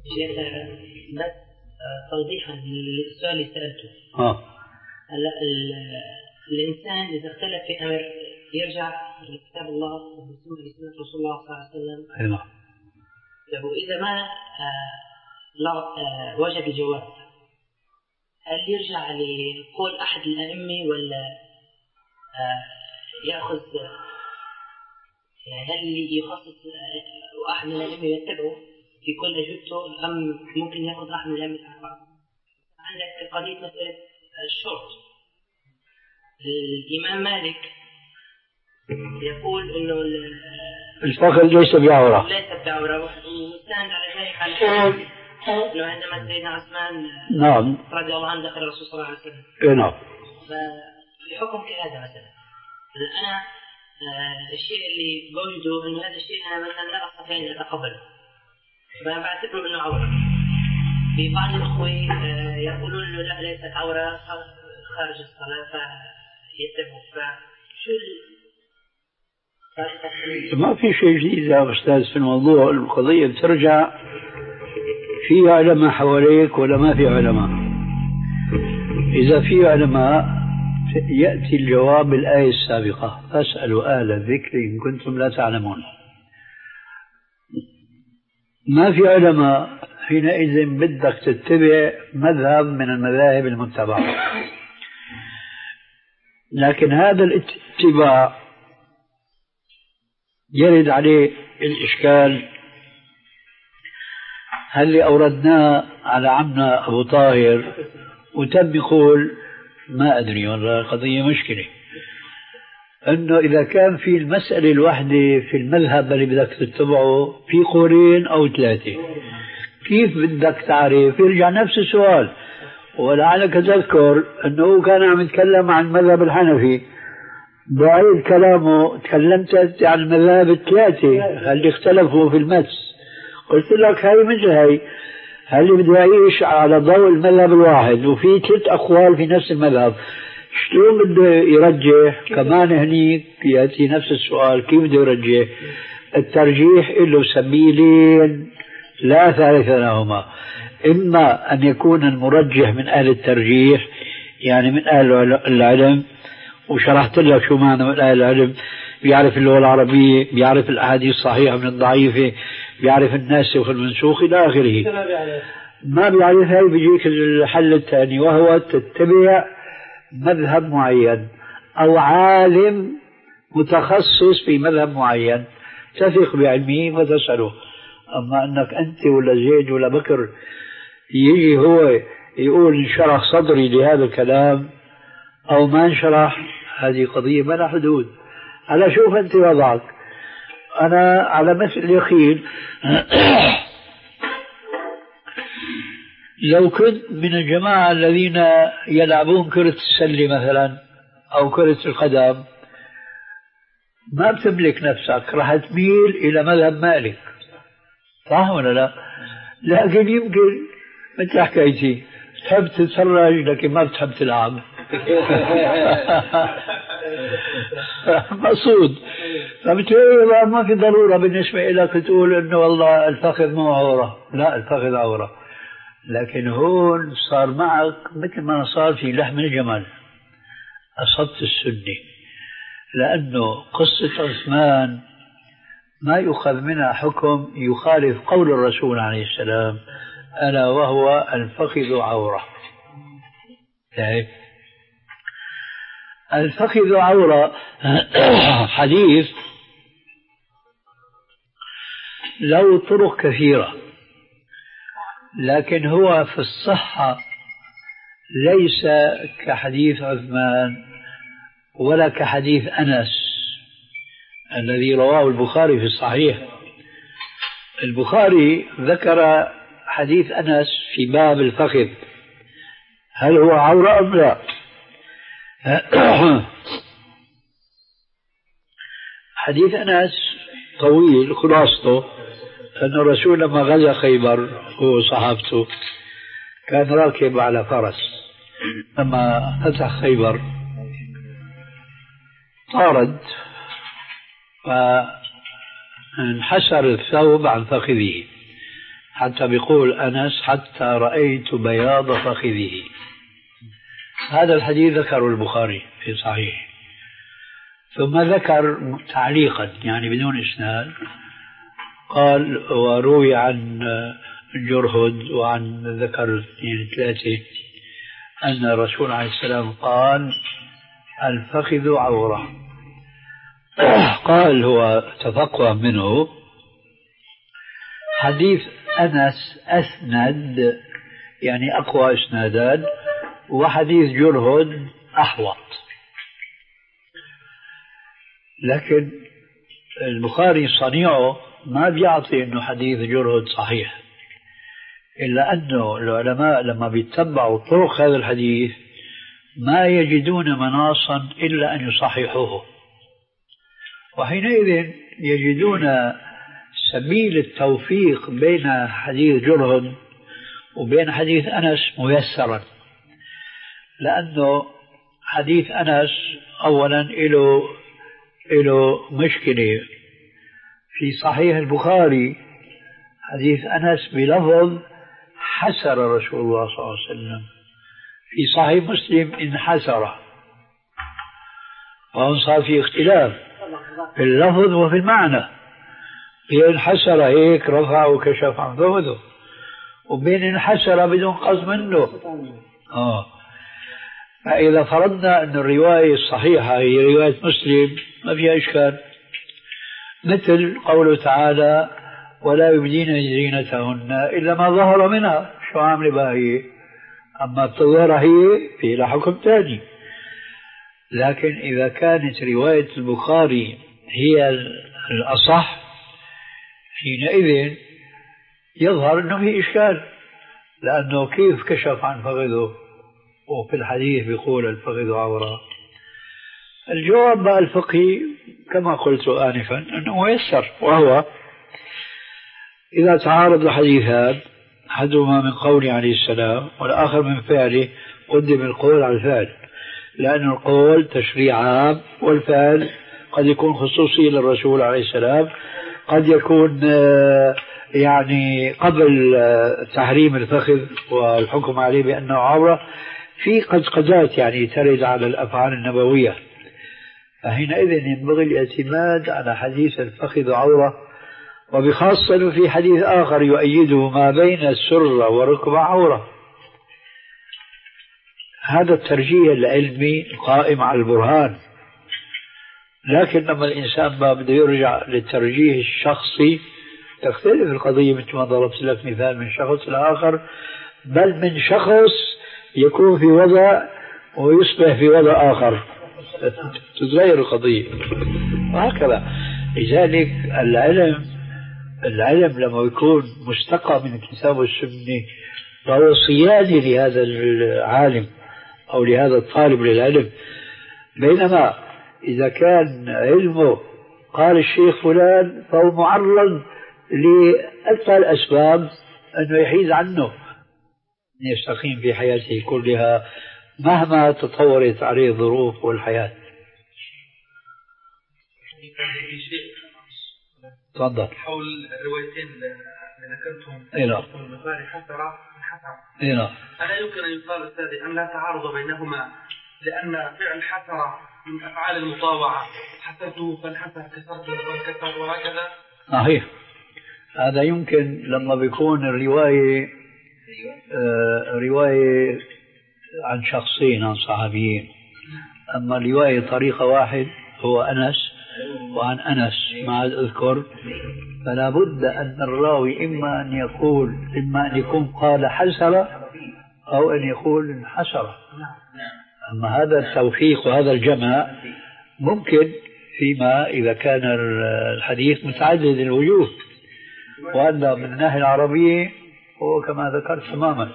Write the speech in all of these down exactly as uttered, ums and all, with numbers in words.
شيخ بس توضيحا للسؤال اللي سألته. اه هلا الإنسان إذا اختلف في أمر يرجع لكتاب الله وسنة رسول الله صلى الله عليه وسلم. أيوة. إذا ما آه آه وجد الجواب هل يرجع لقول أحد الأئمة ولا آه يأخذ يعني هل يخصص أحد من الأئمة يتبعه في كل أجوبته أم ممكن يأخذ أحد من الأئمة الأربعة؟ عندك قضية مسألة الشرط. الإمام مالك يقول إنه الفخذ ليس بعورة ليس بعورة ومستند على ذلك على إنه عندما سيدنا عثمان نعم رضي الله عنه دخل الرسول صلى الله عليه وسلم. إيه نعم. فالحكم كهذا مثلا أنا آه الشيء اللي بوجده إنه هذا الشيء أنا مثلا لا أستطيع أن أتقبله فبعتبره إنه عورة. في بعض الأخوة آه يقولون إنه لا ليست عورة خارج الصلاة فيتبعوا. فشو ما في شيء جديد يا أستاذ في الموضوع. القضية بترجع في علماء حواليك ولا ما في علماء. إذا في علماء يأتي الجواب بالآية السابقة فاسألوا أهل الذكر إن كنتم لا تعلمون. ما في علماء حينئذ بدك تتبع مذهب من المذاهب المتبعة. لكن هذا الاتباع يرد عليه الإشكال هل اللي أوردناه على عمنا أبو طاهر وتم يقول ما أدري والله قضية مشكلة أنه إذا كان في المسألة الواحدة في المذهب اللي بدك تتبعه في قولين أو ثلاثة كيف بدك تعرف؟ يرجع نفس السؤال. ولعلك تذكر أنه كان عم يتكلم عن المذهب الحنفي بعيد كلامه تكلمت عن المذاهب الثلاثة اللي اختلفوا في المس. قلت لك هاي مثل هاي هل بده يعيش على ضوء المذهب الواحد وفي ثلاث أقوال في نفس المذهب شلون بده يرجح؟ كمان هنيك يأتي نفس السؤال كيف بده يرجح؟ الترجيح له سبيلين لا ثالث لهما. إما أن يكون المرجح من أهل الترجيح يعني من أهل العلم وشرحت لك شو معنى من أهل العلم بيعرف اللغة العربية بيعرف الأحاديث الصحيحة من الضعيفة بيعرف الناسخ والمنسوخ إلى آخره. ما بيعرف هاي بيجيك الحل الثاني وهو تتبع مذهب معين أو عالم متخصص في مذهب معين تثق بعلمه وتسأله. أما أنك أنت ولا زيد ولا بكر يجي هو يقول انشرح صدري لهذا الكلام أو ما انشرح هذه قضية ما لها حدود. على شوف أنت وضعك. أنا على مثل اليقين لو كنت من الجماعة الذين يلعبون كرة السلة مثلا أو كرة القدم ما بتملك نفسك راح تميل إلى مذهب مالك صح ولا لا؟ لكن يمكن مثل حكايتي تحب تتفرج لكن ما بتحب تلعب مقصود. فبالتالي ما في ضرورة بالنسبة لك تقول انه والله الفخذ مو عورة. لا الفخذ عورة. لكن هون صار معك مثل ما صار في لحم الجمل أصبت السنة. لأنه قصة عثمان ما يؤخذ منها حكم يخالف قول الرسول عليه السلام ألا وهو الفخذ عورة. طيب الفخذ عورة حديث له طرق كثيرة لكن هو في الصحة ليس كحديث عثمان ولا كحديث أنس الذي رواه البخاري في الصحيح. البخاري ذكر حديث أنس في باب الفخذ هل هو عورة أم لا؟ حديث أنس طويل خلاصته أن الرسول لما غزا خيبر هو صحابته كان راكب على فرس. لما فتح خيبر طارد فانحسر الثوب عن فخذه حتى بيقول أنس حتى رأيت بياض فخذه. هذا الحديث ذكره البخاري في صحيح. ثم ذكر تعليقا يعني بدون إسناد، قال وروي عن جرهد وعن ذكر اثنين ثلاثة أن الرسول عليه السلام قال الفخذ عورة. قال هو تفقه منه حديث أنس أسند يعني أقوى إسنادان، وحديث جرهد أحوط. لكن البخاري صنيعه ما بيعطي أنه حديث جرهد صحيح، إلا أنه العلماء لما بيتبعوا طرق هذا الحديث ما يجدون مناصا إلا أن يصححوه، وحينئذ يجدون سبيل التوفيق بين حديث جرهد وبين حديث أنس ميسرا، لأنه حديث أنس أولا له له مشكلة في صحيح البخاري. حديث أنس بلفظ حسر رسول الله صلى الله عليه وسلم، في صحيح مسلم انحسر، وهون صار في اختلاف في اللفظ وفي المعنى. انحسر هيك رفع وكشف عن فخذه، وبين انحسر بدون قصد منه. آه. فإذا فرضنا أن الرواية الصحيحة هي رواية مسلم ما فيها إشكال، مثل قوله تعالى ولا يبدين زينتهن إلا ما ظهر منها. شو عامل بها هي؟ أما التظاهر هي في لها حكم ثاني. لكن إذا كانت رواية البخاري هي الأصح حينئذ يظهر أنه في إشكال، لأنه كيف كشف عن فخذه وفي الحديث بيقول الفخذ عورة؟ الجواب بقى الفقهي كما قلت آنفا أنه يسر، وهو إذا تعارض الحديثان أحدهما من قول عليه السلام والآخر من فعله قدم القول على الفعل، لأن القول تشريع عام والفعل قد يكون خصوصي للرسول عليه السلام، قد يكون يعني قبل تحريم الفخذ والحكم عليه بأنه عورة، في قدقدات يعني ترد على الأفعال النبوية. فحينئذ ينبغي الاعتماد على حديث الفخذ عورة، وبخاصة في حديث آخر يؤيده ما بين السرة والركبة عورة. هذا الترجيح العلمي قائم على البرهان. لكن لما الإنسان ما بده يرجع للترجيح الشخصي تختلف القضية، مثل ما ضربت لك مثال من شخص لآخر، بل من شخص يكون في وضع ويصبح في وضع آخر، تتغير القضية وهكذا. لذلك العلم العلم لما يكون مستقى من الكتاب والسنة فهو صيانة لهذا العالم أو لهذا الطالب للعلم، بينما إذا كان علمه قال الشيخ فلان فهو معرض لأكثر الأسباب أنه يحيز عنه، يستقيم في حياته كلها مهما تطورت عليه الظروف والحياة. تفضل. حول الروايتين اللي ذكرتهم اي نعم البخاري حسرة حسرة اي نعم ألا يمكن أن يقال أستاذي أن لا تعارض بينهما، لأن فعل حسرة من أفعال المطاوعة، حسرته فانحسر كسرته فانكسر وهكذا. صحيح. هذا يمكن لما بيكون الرواية آه رواية عن شخصين عن صحابيين، أما الرواية طريقة واحد هو أنس وعن أنس ما أذكر، فلا بد أن الراوي إما أن يقول إما أن يكون قال حسر أو أن يقول انحسر. أما هذا التوفيق وهذا الجمع ممكن فيما إذا كان الحديث متعدد الوجوه، وأن من الناحية العربية هو كما ذكرت تماما.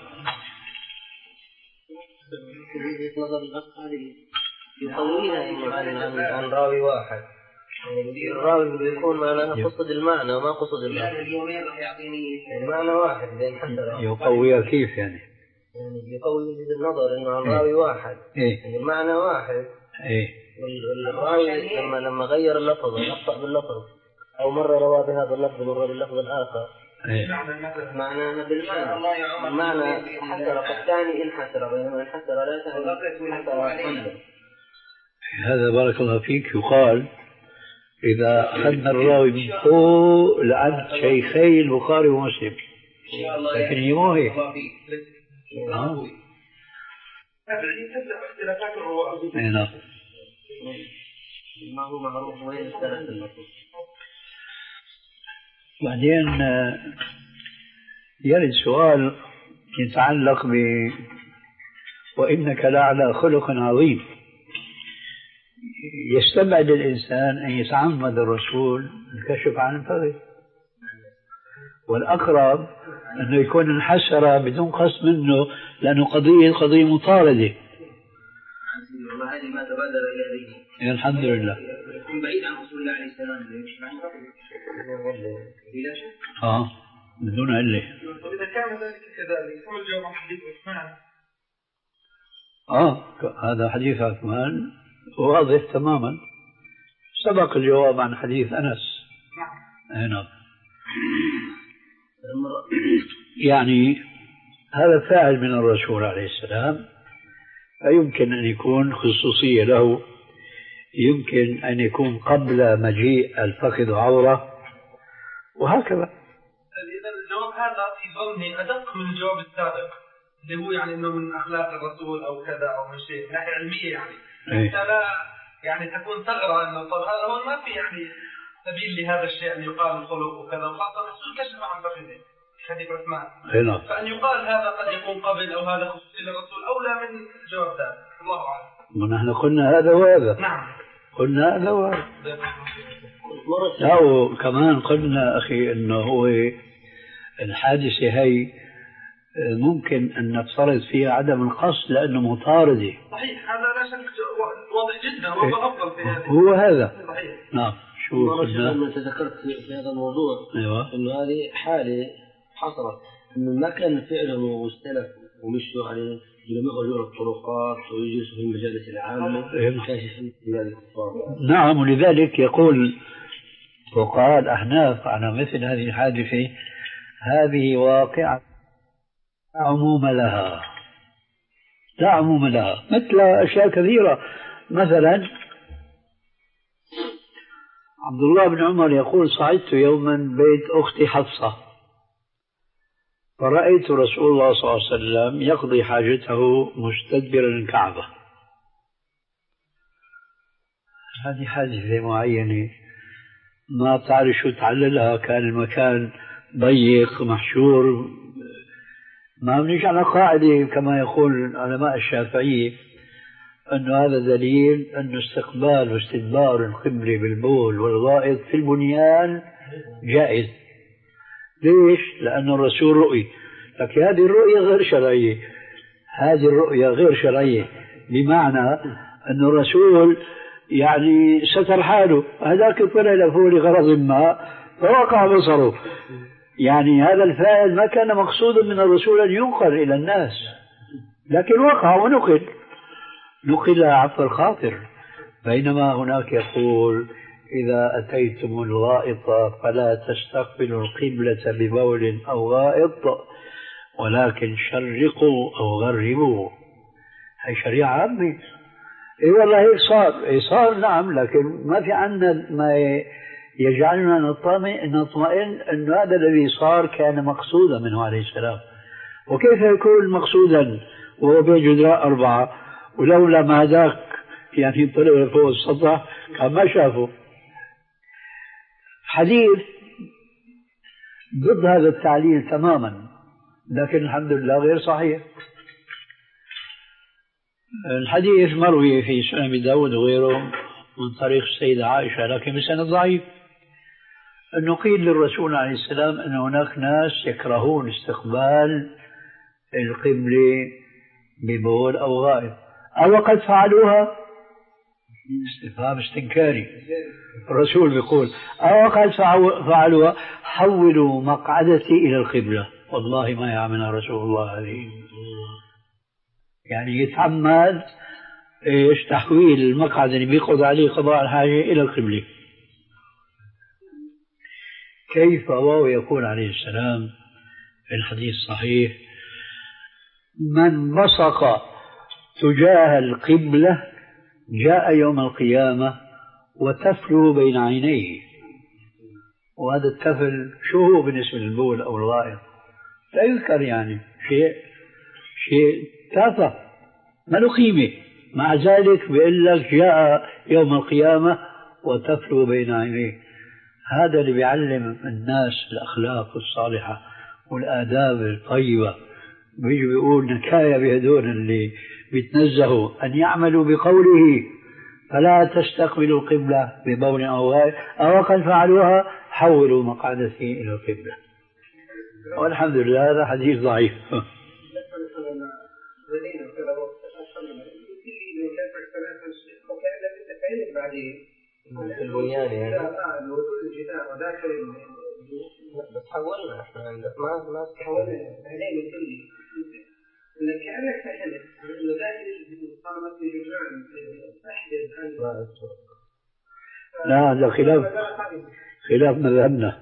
نظر الأخ هذه يقويها عن راوي واحد، يعني الراوي بيكون معناها قصد المعنى وما قصد المعنى، المعنى واحد بين حسرة. يقويها كيف يعني؟ يعني يقوي وجهة النظر إنه عن راوي واحد، إيه؟ يعني المعنى واحد. إيه؟ والراوي لما لما غير اللفظ أخطأ باللفظ، أو مرة روى بهذا اللفظ مرة باللفظ الآخر، معنى بالمعنى معنى حسر الثاني انحسر، بينما انحسر لا تعني حسر. هذا بارك الله فيك يقال إذا أخذنا الراوي من فوق لعند شيخي البخاري ومسلم، لكن هي مو هيك. آه. اختلافات الرواة. نعم. ما هو معروف وين اختلف النصوص. بعدين يرد سؤال يتعلق ب وإنك لعلى خلق عظيم. يستبعد الإنسان أن يتعمد الرسول الكشف عن الفغي، والأقرب أنه يكون انحسر بدون قصد منه، لأنه قضية قضية مطاردة. هذه ما تبادر إلى ذهني. الحمد لله. يكون بعيد عن رسول الله عليه السلام يكشف عن الفغي بلا شك. آه بدون علة. طيب إذا كان ذلك كذلك كم الجواب عن حديث عثمان؟ آه هذا حديث عثمان واضح تماما، سبق الجواب عن حديث أنس. نعم. يعني هذا فاعل من الرسول عليه السلام، فيمكن أن يكون خصوصية له، يمكن أن يكون قبل مجيء الفخذ عورة، وهكذا. إذا الجواب هذا في ظني أدق من الجواب السابق اللي هو يعني إنه من أخلاق الرسول أو كذا أو من شيء من ناحية علمية، يعني حتى لا يعني تكون ثغرة إنه طب هذا هو ما في يعني سبيل لهذا الشيء أن يقال الخلق وكذا، وخاصة الرسول كشف عن فخذه حديث عثمان، فأن يقال هذا قد يكون قبل أو هذا خصوصي للرسول أولى من الجواب ذلك. الله أعلم. ونحن قلنا هذا وهذا. نعم قلنا هذا وهذا. لا كمان قلنا أخي إنه هو الحادثة هي ممكن أن نفترض فيها عدم القصد لأنه مطاردة. صحيح، هذا لا شك واضح جدا وهو أفضل في هذا. هو هذا. صحيح. نعم. شو قلنا؟ لما تذكرت في هذا الموضوع أيوة. إنه هذه حالة حصلت إنه ما كان فعله واستلف ومشوا عليه لم يخرجوا الطرقات ويجلسوا في المجالس العامة كاشفين بلاد الكفار. نعم، ولذلك يقول فقهاء الأحناف على مثل هذه الحادثة هذه واقعة لا عموم لها، لا عموم لها، مثل أشياء كثيرة. مثلا عبد الله بن عمر يقول صعدت يوما بيت أختي حفصة فرأيت رسول الله صلى الله عليه وسلم يقضي حاجته مستدبرا الكعبة. هذه حادثة معينة ما تعرف شو تعللها، كان المكان ضيق محشور، ما بنيجي على قاعدة كما يقول العلماء الشافعية أنه هذا دليل أن استقبال واستدبار القبلة بالبول والغائط في البنيان جائز. ليش؟ لأن الرسول رؤي، لكن هذه الرؤية غير شرعية، هذه الرؤية غير شرعية بمعنى أن الرسول يعني ستر حاله، هذاك طلع له لغرض ما فوقع بصره، يعني هذا الفاعل ما كان مقصودا من الرسول أن ينقل إلى الناس، لكن وقع ونقل نقل عفو الخاطر. بينما هناك يقول إذا أتيتم الغائط فلا تستقبلوا القبلة ببول أو غائط ولكن شرقوا أو غربوا. هي شريعة عامة. إيه والله هيك صار، إيه صار نعم، لكن ما في عنا ما يجعلنا نطمئن أن هذا الذي صار كان مقصودا منه عليه السلام. وكيف يكون مقصودا وهو بين جدراء أربعة ولولا ما ذاك يعني طلع فوق السطح كان ما شافه. حديث ضد هذا التعليل تماما، لكن الحمد لله غير صحيح. الحديث مروي في سنن أبي داود وغيره من طريق السيدة عائشة لكن بسند ضعيف، أنه قيل للرسول عليه السلام أن هناك ناس يكرهون استقبال القبلة ببول أو غائط، أو قد فعلوها؟ استفهام استنكاري. الرسول بيقول أو قد فعلوها حولوا مقعدتي إلى القبلة. والله ما يعمل رسول الله عليه، يعني يتعمد إيش تحويل المقعد اللي بيقضى عليه قضاء الحاجة إلى القبلة. كيف وهو يقول عليه السلام في الحديث الصحيح: من بصق تجاه القبلة جاء يوم القيامة وتفل بين عينيه. وهذا التفل شو هو بالنسبة للبول أو الغائط؟ لا يذكر، يعني شيء شيء تافه ما له قيمة، مع ذلك بيقول لك جاء يوم القيامة وتفل بين عينيه. هذا اللي بيعلم الناس الأخلاق الصالحة والآداب الطيبة. بيجي بيقول نكاية بهدول اللي بيتنزهوا أن يعملوا بقوله: فلا تستقبلوا القبلة ببول أو غائط، أو قد فعلوها حولوا مقعدتهم إلى القبلة. والحمد لله هذا حديث ضعيف. في البنيان يعني بس حولنا احنا ما ما تحولنا كأنك فهمت انه داخل قامت بجدران تحدث عن لا هذا خلاف خلاف مذهبنا.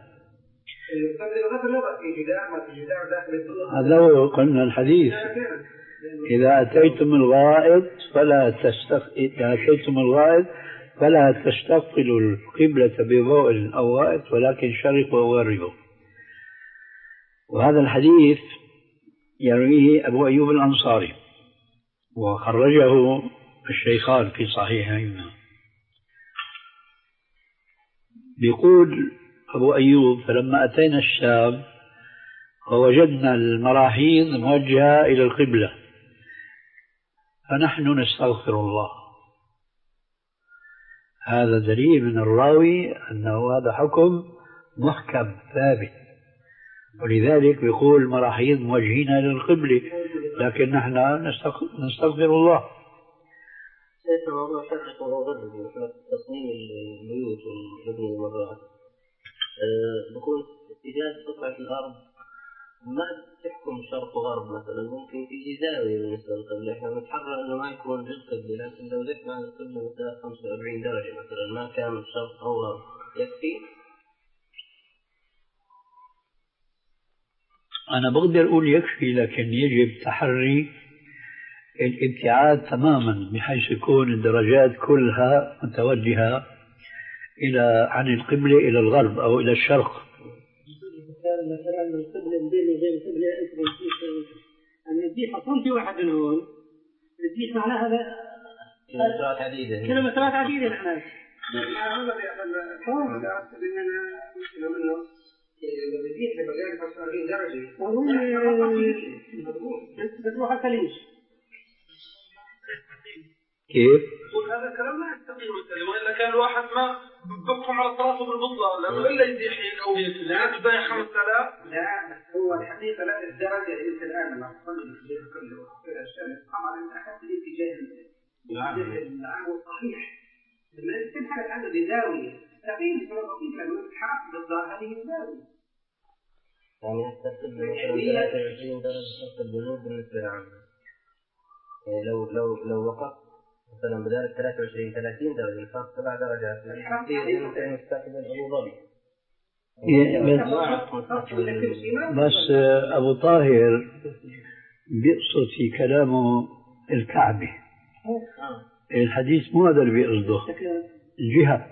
هذا هو قلنا الحديث: إذا أتيتم الغائط فلا تستق... إذا أتيتم الغائط فلا تستقبلوا القبلة ببول أو غائط ولكن شرقوا وغربوا. وهذا الحديث يرويه أبو أيوب الأنصاري وخرجه الشيخان في صحيحهما. بيقول أبو أيوب: فلما أتينا الشام ووجدنا المراحيض موجهة إلى القبلة فنحن نستغفر الله. هذا دليل من الراوي أنه هذا حكم محكم ثابت، ولذلك يقول المراحيض موجهين إلى القبلة لكن نحن نستغفر الله. شايف موضوع شرق وغرب تصميم البيوت والمبنى المرات بكون اتجاه قطعة الأرض ما تحكم شرق وغرب مثلا، ممكن تيجي زاوية بالنسبة للقبلة. احنا بنتحرى انه ما يكون للقبلة، لكن لو لفنا عن القبلة مثلا خمسة وأربعين درجة مثلا ما كان شرق أو غرب يكفي. أنا بقدر أقول يكفي، لكن يجب تحري الابتعاد تماما بحيث يكون الدرجات كلها متوجهة إلى عن القبلة إلى الغرب أو إلى الشرق. مثلا القبلة بين وبين القبلة أن الزيح أصلا في واحد من هون، الزيح معناها هذا كيلومترات عديدة كيلومترات عديدة نحن. ما هو بيعمل إذا أردنا نشيله منه الزيح لبقى خمسة وأربعين درجة. بس بتروح الخليج. كيف؟ وهذا الكلام لا يستقيم مثلا، وإلا كان الواحد ما بقهم على طراسه بالبطلة لأنه إلا يزيح هيك أو هيك لا تبايع خمس آلاف. لا هو الحقيقة لا الدرجة أنت الآن لما تصلي الاتجاه كله إلى الشمس طبعا أنت أخذت الاتجاه العام الصحيح. لما تنحرف عنه بزاوية تقييم سبب لما تتحرك ضد هذه الزاوية. يعني تقريبا ثلاثة وعشرين درجة شرق الجنوب بالنسبة للعامة. لو لو لو وقفت مثلا بدال ثلاثة وعشرين ثلاثين درجة فرق سبع درجات في مستقبل أبو ظبي. بس أبو طاهر بيقصد في كلامه الكعبة، الحديث مو هذا اللي بيقصده، الجهة.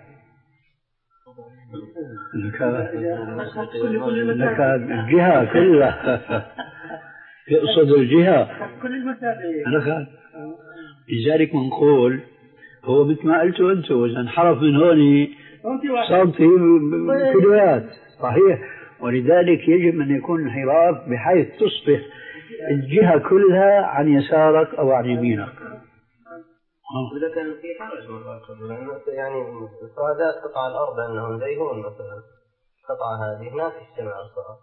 الجهة كلها يقصد الجهة كل المسافة. لذلك بنقول هو مثل ما قلتوا أنتم إذا انحرف من هون سنتي كيلوات صحيح، ولذلك يجب أن يكون انحراف بحيث تصبح الجهة كلها عن يسارك أو عن يمينك. إذا كان في حرج مرات يعني إفرادات قطع الأرض أنهم زي هون مثلا قطعة هذه ما في اجتماع صار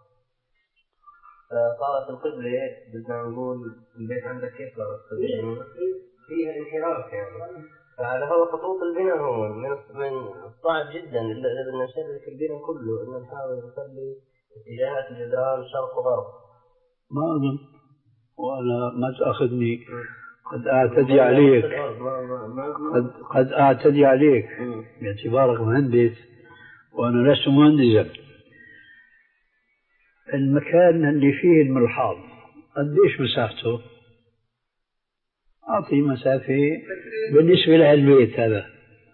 صارت القبلة بدنا نقول البيت عندك كيف صارت القبلة فيها انحراف يعني. فهذا هو خطوط البناء هون من من صعب جدا إذا بدنا نشرك البناء كله إنه نحاول نخلي اتجاهات الجدران شرق وغرب. ما أظن وأنا ما تأخذني قد أعتدي عليك قد قد أعتدي عليك باعتبارك مهندس وأنا لست مهندسا. المكان اللي فيه المرحاض قديش مساحته؟ أعطي مسافة بالنسبة للبيت هذا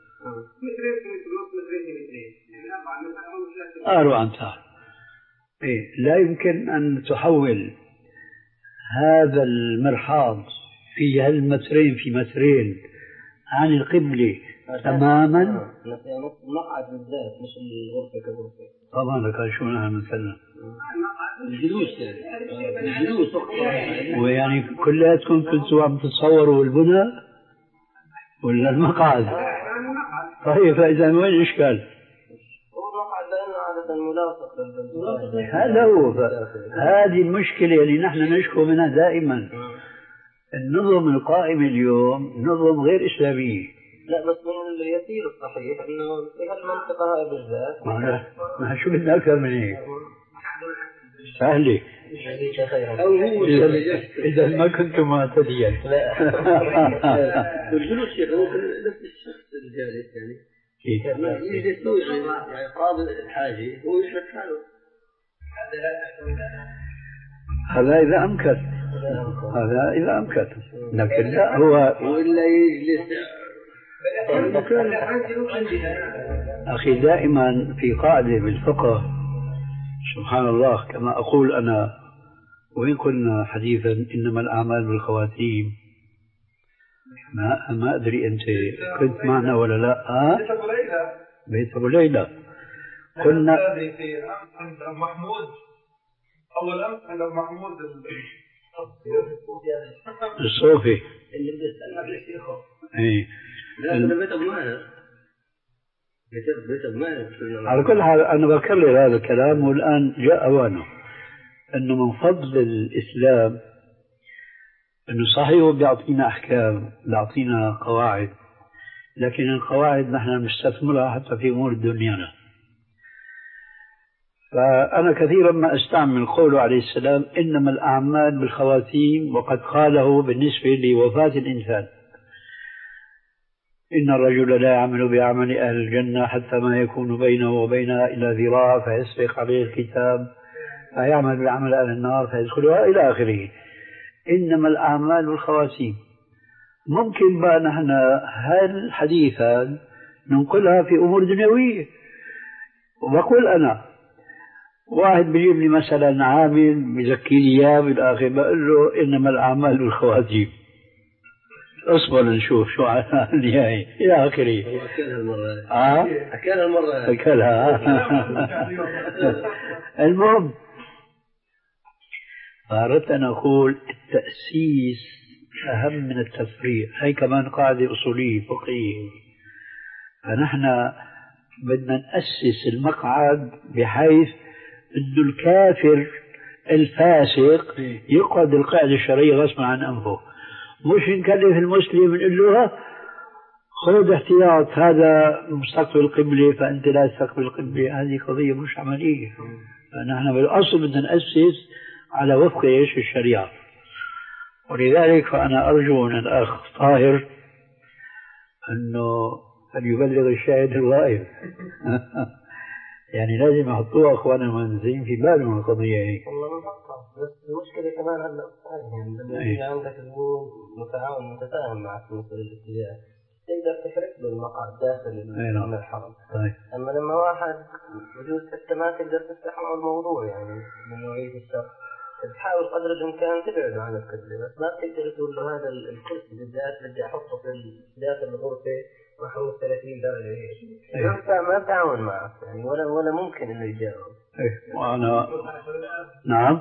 أروع أمتار. إيه لا يمكن أن تحول هذا المرحاض في هالمترين في مترين عن القبلة تماما. المقعد بالذات مش الغرفة كغرفة. طبعا لك شو نحن نتكلم الجلوس يعني الجلوس ويعني كلياتكم كنتوا عم تتصوروا البنى ولا المقعد؟ طيب فإذا وين الإشكال؟ هذا هو هذه المشكلة اللي نحن نشكو منها دائما. النظم القائم اليوم نظم غير إسلامي. لا بس من اليسير الصحيح انه في هالمنطقة هاي بالذات ما ما شو بدنا أكثر من هيك؟ سهلة. أو هو إذا ما كنتم معتديا. لا الجلوس شيء هو نفس الشخص الجالس يعني يجلس يعني قابل الحاجة هو يشرب حاله. هذا إذا أمكن هذا إذا أمكن لكن لا هو وإلا يجلس. أخي دائما في قاعدة بالفقه سبحان الله كما أقول أنا وإن كنا حديثا إنما الأعمال بالخواتيم. ما ما أدري أنت كنت معنا ولا لا؟ أه؟ بيت أبو ليلى. بيت أبو ليلى كنا في أمس عند محمود أول أمس عند محمود الصوفي اللي بيسألنا ليش يخو. إيه. لا بيت أبو ماهر. بيت بيت أبو ماهر. على كل حال أنا بكرر هذا الكلام والآن جاء أوانه أنه من فضل الإسلام أنه صحيح بيعطينا أحكام بيعطينا قواعد لكن القواعد نحن نستثمرها حتى في أمور دنيانا. فأنا كثيرا ما أستعمل قوله عليه السلام إنما الأعمال بالخواتيم وقد قاله بالنسبة لوفاة الإنسان إن الرجل لا يعمل بعمل أهل الجنة حتى ما يكون بينه وبينها إلا ذراع فيسبق عليه الكتاب فيعمل بعمل أهل النار فيدخلها إلى آخره. إنما الأعمال بالخواتيم. ممكن بقى نحن هالحديث ننقلها في أمور دنيوية. وبقول أنا واحد بيجيب لي مثلا عامل بيزكي لي إياه بالآخر بقول له إنما الأعمال بالخواتيم. اصبر نشوف شو على النهاية إلى آخره. أكلها المرة. آه أكلها المرة. أكلها. المهم فأردت أن أقول التأسيس أهم من التفريع. هي كمان قاعدة أصولية فقهية. فنحن بدنا نأسس المقعد بحيث أن الكافر الفاسق يقعد القاعدة الشرعية غصبا عن أنفه. مش نكلف المسلم نقول له خذ احتياط هذا مستقبل القبلة فأنت لا تستقبل القبلة. هذه قضية مش عملية. فنحن بالأصل بدنا نأسس على وفق ايش الشريعة. ولذلك فأنا أرجو من الأخ طاهر أنه فليبلغ الشاهد الغائب. يعني لازم يحطوها أخوانا المهندسين في بالهم القضية هيك. والله مفكر بس المشكلة كمان هلا يعني لما يجي عندك زبون متعاون متفاهم معك في مسألة الاتجاه تقدر تحرك له المقعد داخل المرحلة. طيب. أما لما واحد بجوز حتى ما تقدر تفتح معه الموضوع يعني من نوعية الشخص تحاول قدر الإمكان تبعده عن القبلة بس ما بتقدر تقول له هذا الكرسي بالذات بدي أحطه في داخل الغرفة محروق ثلاثين درجة هيك. أيوه. ما بتعاون معك يعني ولا ولا ممكن إنه يجاوب. إيه وأنا نعم.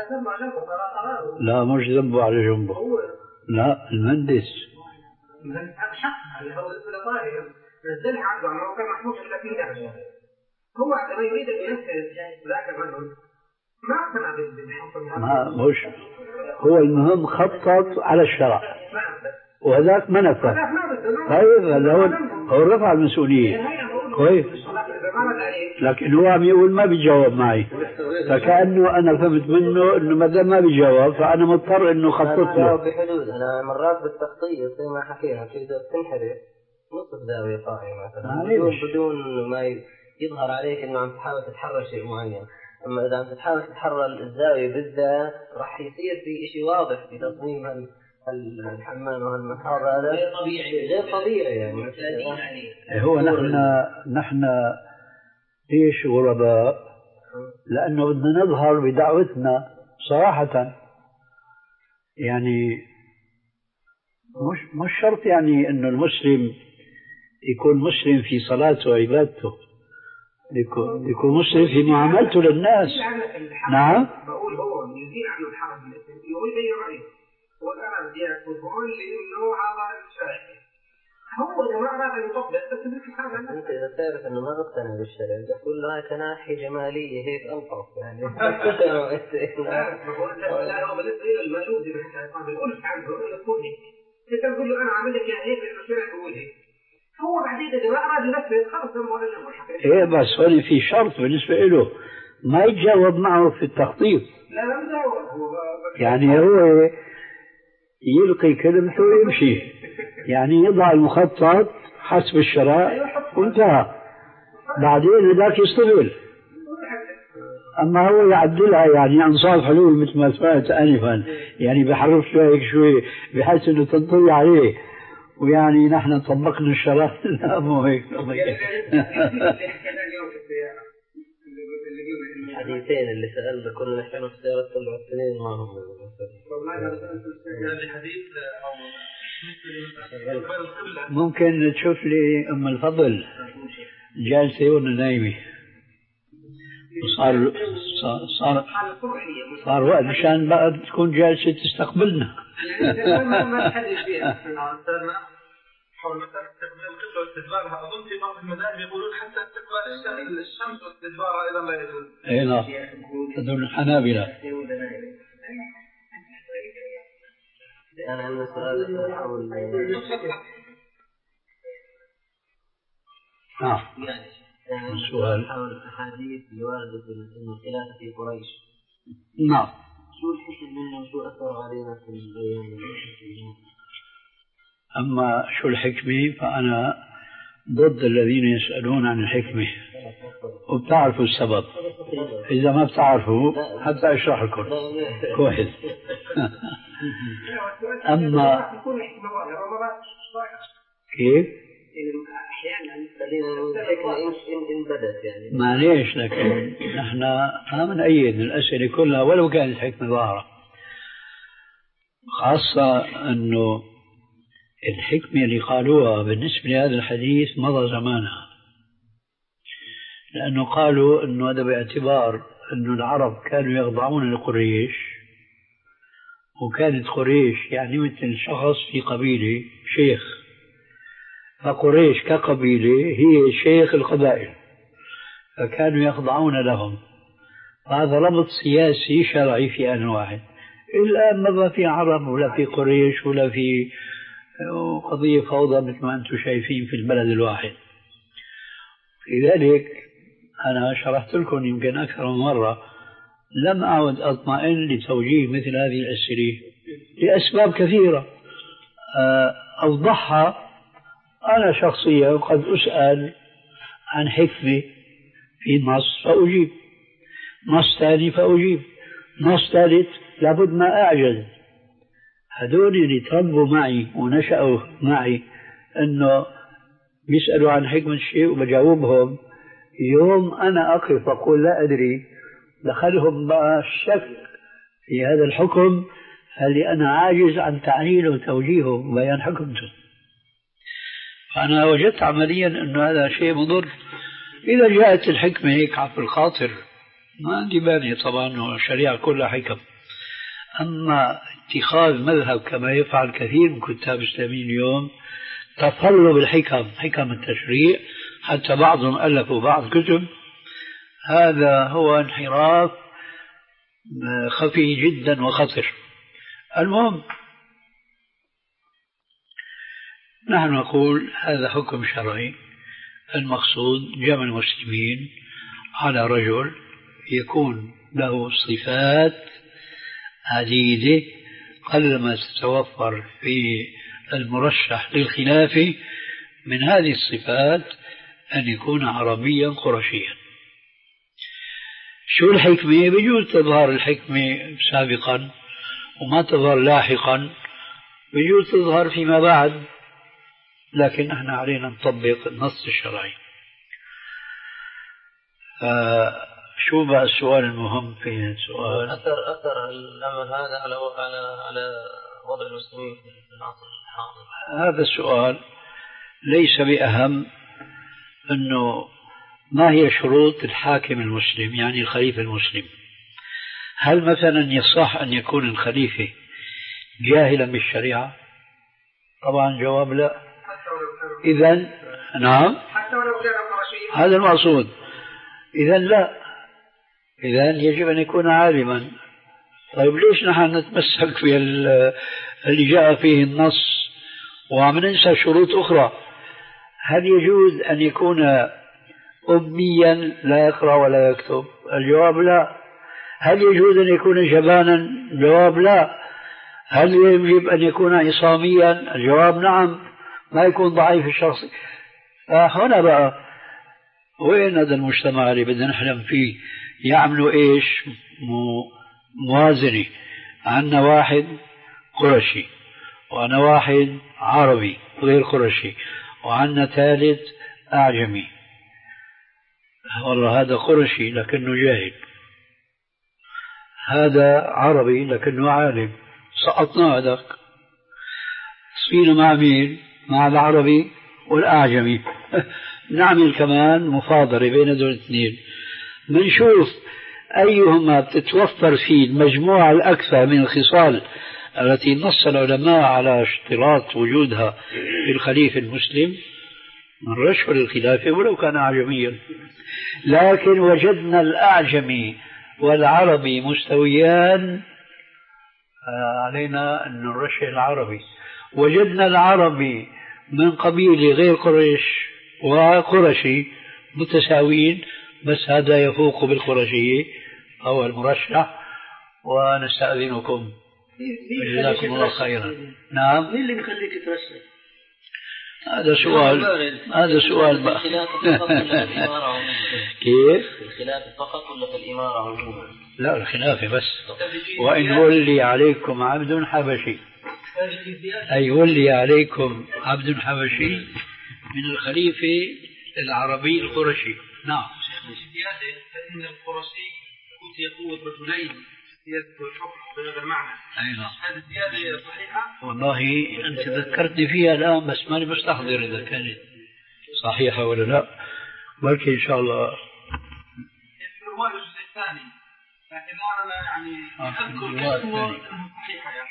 لا مش ذنبه على جنبه. لا المهندس. المهندس هذا شخص اللي هو اسمه طاهر نزلها عنده عن موقع محمود ثلاثين درجة. هو عندما يريد أن ينفذ ذاك الرجل ما اقتنع بالحكم. ما مش هو المهم خطط على الشرع. وهذاك ما نفذ. طيب هذا هو هو رفع المسؤولية. كويس. لكن هو عم يقول ما بيجاوب معي. فكأنه أنا فهمت منه إنه ما دام ما بيجاوب فأنا مضطر إنه خطط له. بحدود أنا مرات بالتخطيط زي ما حكينا تقدر تنحرف نصف زاوية قائمة مثلا بدون بدون ما يظهر عليك إنه عم تحاول تتحرر شيء معين. أما إذا أنت تحاول تتحرى الزاوية بالذات راح يصير في شيء واضح في تصميم الحمام وهالمحاضر هذا غير طبيعي غير طبيعي يعني. هو نحن نحن ليش غرباء؟ لأنه بدنا نظهر بدعوتنا صراحة، يعني مش مش شرط يعني إنه المسلم يكون مسلم في صلاته وعبادته، يكون يكون مسلم في معاملته للناس. نعم. بقول هو يزيل عنه الحرج يقول بين رأيه والأنا بدي أقول لأنه هذا الشرع هو إذا ما أراد أن يطبق بس أنت إذا تعرف إنه ما اقتنع بالشرع تقول لها كناحية جمالية هيك ألطف يعني. لا هو بالنسبة إلى المألوف زي ما حكى بيقول عنه إنه تكون هيك أنت تقول له أنا عامل لك يا هيك لأنه الشرع بيقول هيك هو بعدين إذا ما أراد ينفذ خلص ما ولا شيء. إيه بس هون في شرط بالنسبة له ما يتجاوب معه في التخطيط. لا لا مجاوب يعني هو يلقي كلمته ويمشي، يعني يضع المخطط حسب الشرع وانتهى، بعدين ذاك يستغل. أما هو يعدلها يعني أنصاف حلول مثل ما سمعت آنفا، يعني بحرف شوي شوي بحيث إنه تنطوي عليه، ويعني نحن طبقنا الشرع. لا مو هيك. الحديثين اللي سألنا كنا نحن في سيارة طلعوا الاثنين ما هم. ممكن تشوف لي أم الفضل جالسة ولا نايمة؟ صار صار صار وقت مشان بقى تكون جالسة تستقبلنا. ما تحدث فيها حول مسألة استقبال القبلة واستدبارها. أظن في بعض المذاهب يقولون حتى استقبال الشمس واستدبارها أيضا لا يجوز. أي نعم، تدل الحنابلة. أنا عندي سؤال حول نعم السؤال حول الأحاديث اللي واردة بالخلاف في قريش. نعم. شو الحكم منه وشو أثر علينا في الأيام؟ أما شو الحكمة فأنا ضد الذين يسألون عن الحكمة وبتعرفوا السبب. إذا ما بتعرفوا حتى أشرح لكم كويس. أما كيف؟ معليش، لكن نحن ما بنأيد الأسئلة كلها ولو كانت الحكمة ظاهرة، خاصة أنه الحكمة اللي قالوها بالنسبة لهذا الحديث مضى زمانها، لأنه قالوا أنه هذا باعتبار أنه العرب كانوا يخضعون لقريش، وكانت قريش يعني مثل شخص في قبيلة شيخ، فقريش كقبيلة هي شيخ القبائل، فكانوا يخضعون لهم. هذا ربط سياسي شرعي في آن واحد. الآن ما في عرب ولا في قريش ولا في قضية فوضى مثل ما أنتم شايفين في البلد الواحد. لذلك أنا شرحت لكم يمكن أكثر من مرة لم أعد أطمئن لتوجيه مثل هذه الأسئلة لأسباب كثيرة أوضحها. أنا شخصيا قد أسأل عن حكمة في نص فأجيب، نص ثاني فأجيب، نص ثالث لابد ما أعجز. هذول اللي تربوا معي ونشأوا معي أنه بيسألوا عن حكمة شيء وبجاوبهم، يوم أنا أقف وأقول لا أدري دخلهم بقى الشك في هذا الحكم، هل أنا عاجز عن تعليله وتوجيهه وبيان حكمته. فأنا وجدت عمليا أنه هذا شيء مضر. إذا جاءت الحكمة هيك عفو الخاطر ما عندي مانع طبعا، والشريعة كلها حكم. أما اتخاذ مذهب كما يفعل كثير من كتاب الإسلاميين اليوم تطلب الحكم، حكم التشريع، حتى بعضهم ألفوا بعض كتب، هذا هو انحراف خفي جدا وخطر. المهم نحن نقول هذا حكم شرعي، المقصود جمع المسلمين على رجل يكون له صفات عديدة قلما تتوفر في المرشح للخلافة. من هذه الصفات أن يكون عربيا قرشيا. شو الحكمة؟ بيجوز تظهر الحكمة سابقا وما تظهر لاحقا، بيجوز تظهر فيما بعد، لكن احنا علينا نطبق النص الشرعي. آه شو بقى السؤال المهم في السؤال؟ أثر أثر الأمر هذا على على على وضع المسلمين في العصر الحاضر. هذا السؤال ليس بأهم. أنه ما هي شروط الحاكم المسلم، يعني الخليفة المسلم؟ هل مثلا يصح أن يكون الخليفة جاهلا بالشريعة؟ طبعا جواب لا. إذن نعم، هذا المقصود. إذن لا، إذن يجب أن يكون عالما. طيب ليش نحن نتمسك في اللي جاء فيه النص وعم ننسى شروط أخرى؟ هل يجوز أن يكون أميا لا يقرأ ولا يكتب؟ الجواب لا. هل يجوز أن يكون جبانا؟ الجواب لا. هل يجب أن يكون عصاميا؟ الجواب نعم، ما يكون ضعيف الشخص. هنا بقى وين هذا المجتمع اللي بدنا نحلم فيه؟ يعملوا إيش؟ موازنة. عندنا واحد قرشي، وأنا واحد عربي غير قرشي، وعندنا ثالث أعجمي. والله هذا قرشي لكنه جاهل، هذا عربي لكنه عالم، سقطنا هذاك. صفينا مع مين؟ مع العربي والأعجمي. نعمل كمان مفاضلة بين دول الاثنين، بنشوف أيهما بتتوفر فيه المجموعة الأكثر من الخصال التي نص العلماء على اشتراط وجودها في الخليفة المسلم، نرشح للخلافة ولو كان أعجميا. لكن وجدنا الأعجمي والعربي مستويان، علينا أن نرشح العربي. وجدنا العربي من قبيلة غير قريش وقرشي متساويين، بس هذا يفوق بالقرشية أو المرشح. ونستأذنكم، جزاكم الله خيرا. نعم، مين اللي بيخليك ترشح؟ هذا سؤال، هذا سؤال بقى. كيف؟ الخلافة فقط ولا في الإمارة عموما؟ لا، الخلافة بس. وإن ولي عليكم عبد حبشي، أي ولي عليكم عبد حبشي من الخليفة العربي القرشي. نعم. زيادة فإن القرشي أوتي قوة رجلين سيادة الحكم بهذا المعنى. أي نعم. هذه الزيادة صحيحة؟ والله أنت ذكرتني فيها الآن بس ماني مستحضر إذا كانت صحيحة ولا لا، بلكي إن شاء الله. في الرواية الجزء الثاني، لكن أنا يعني أذكر كلمة صحيحة يعني.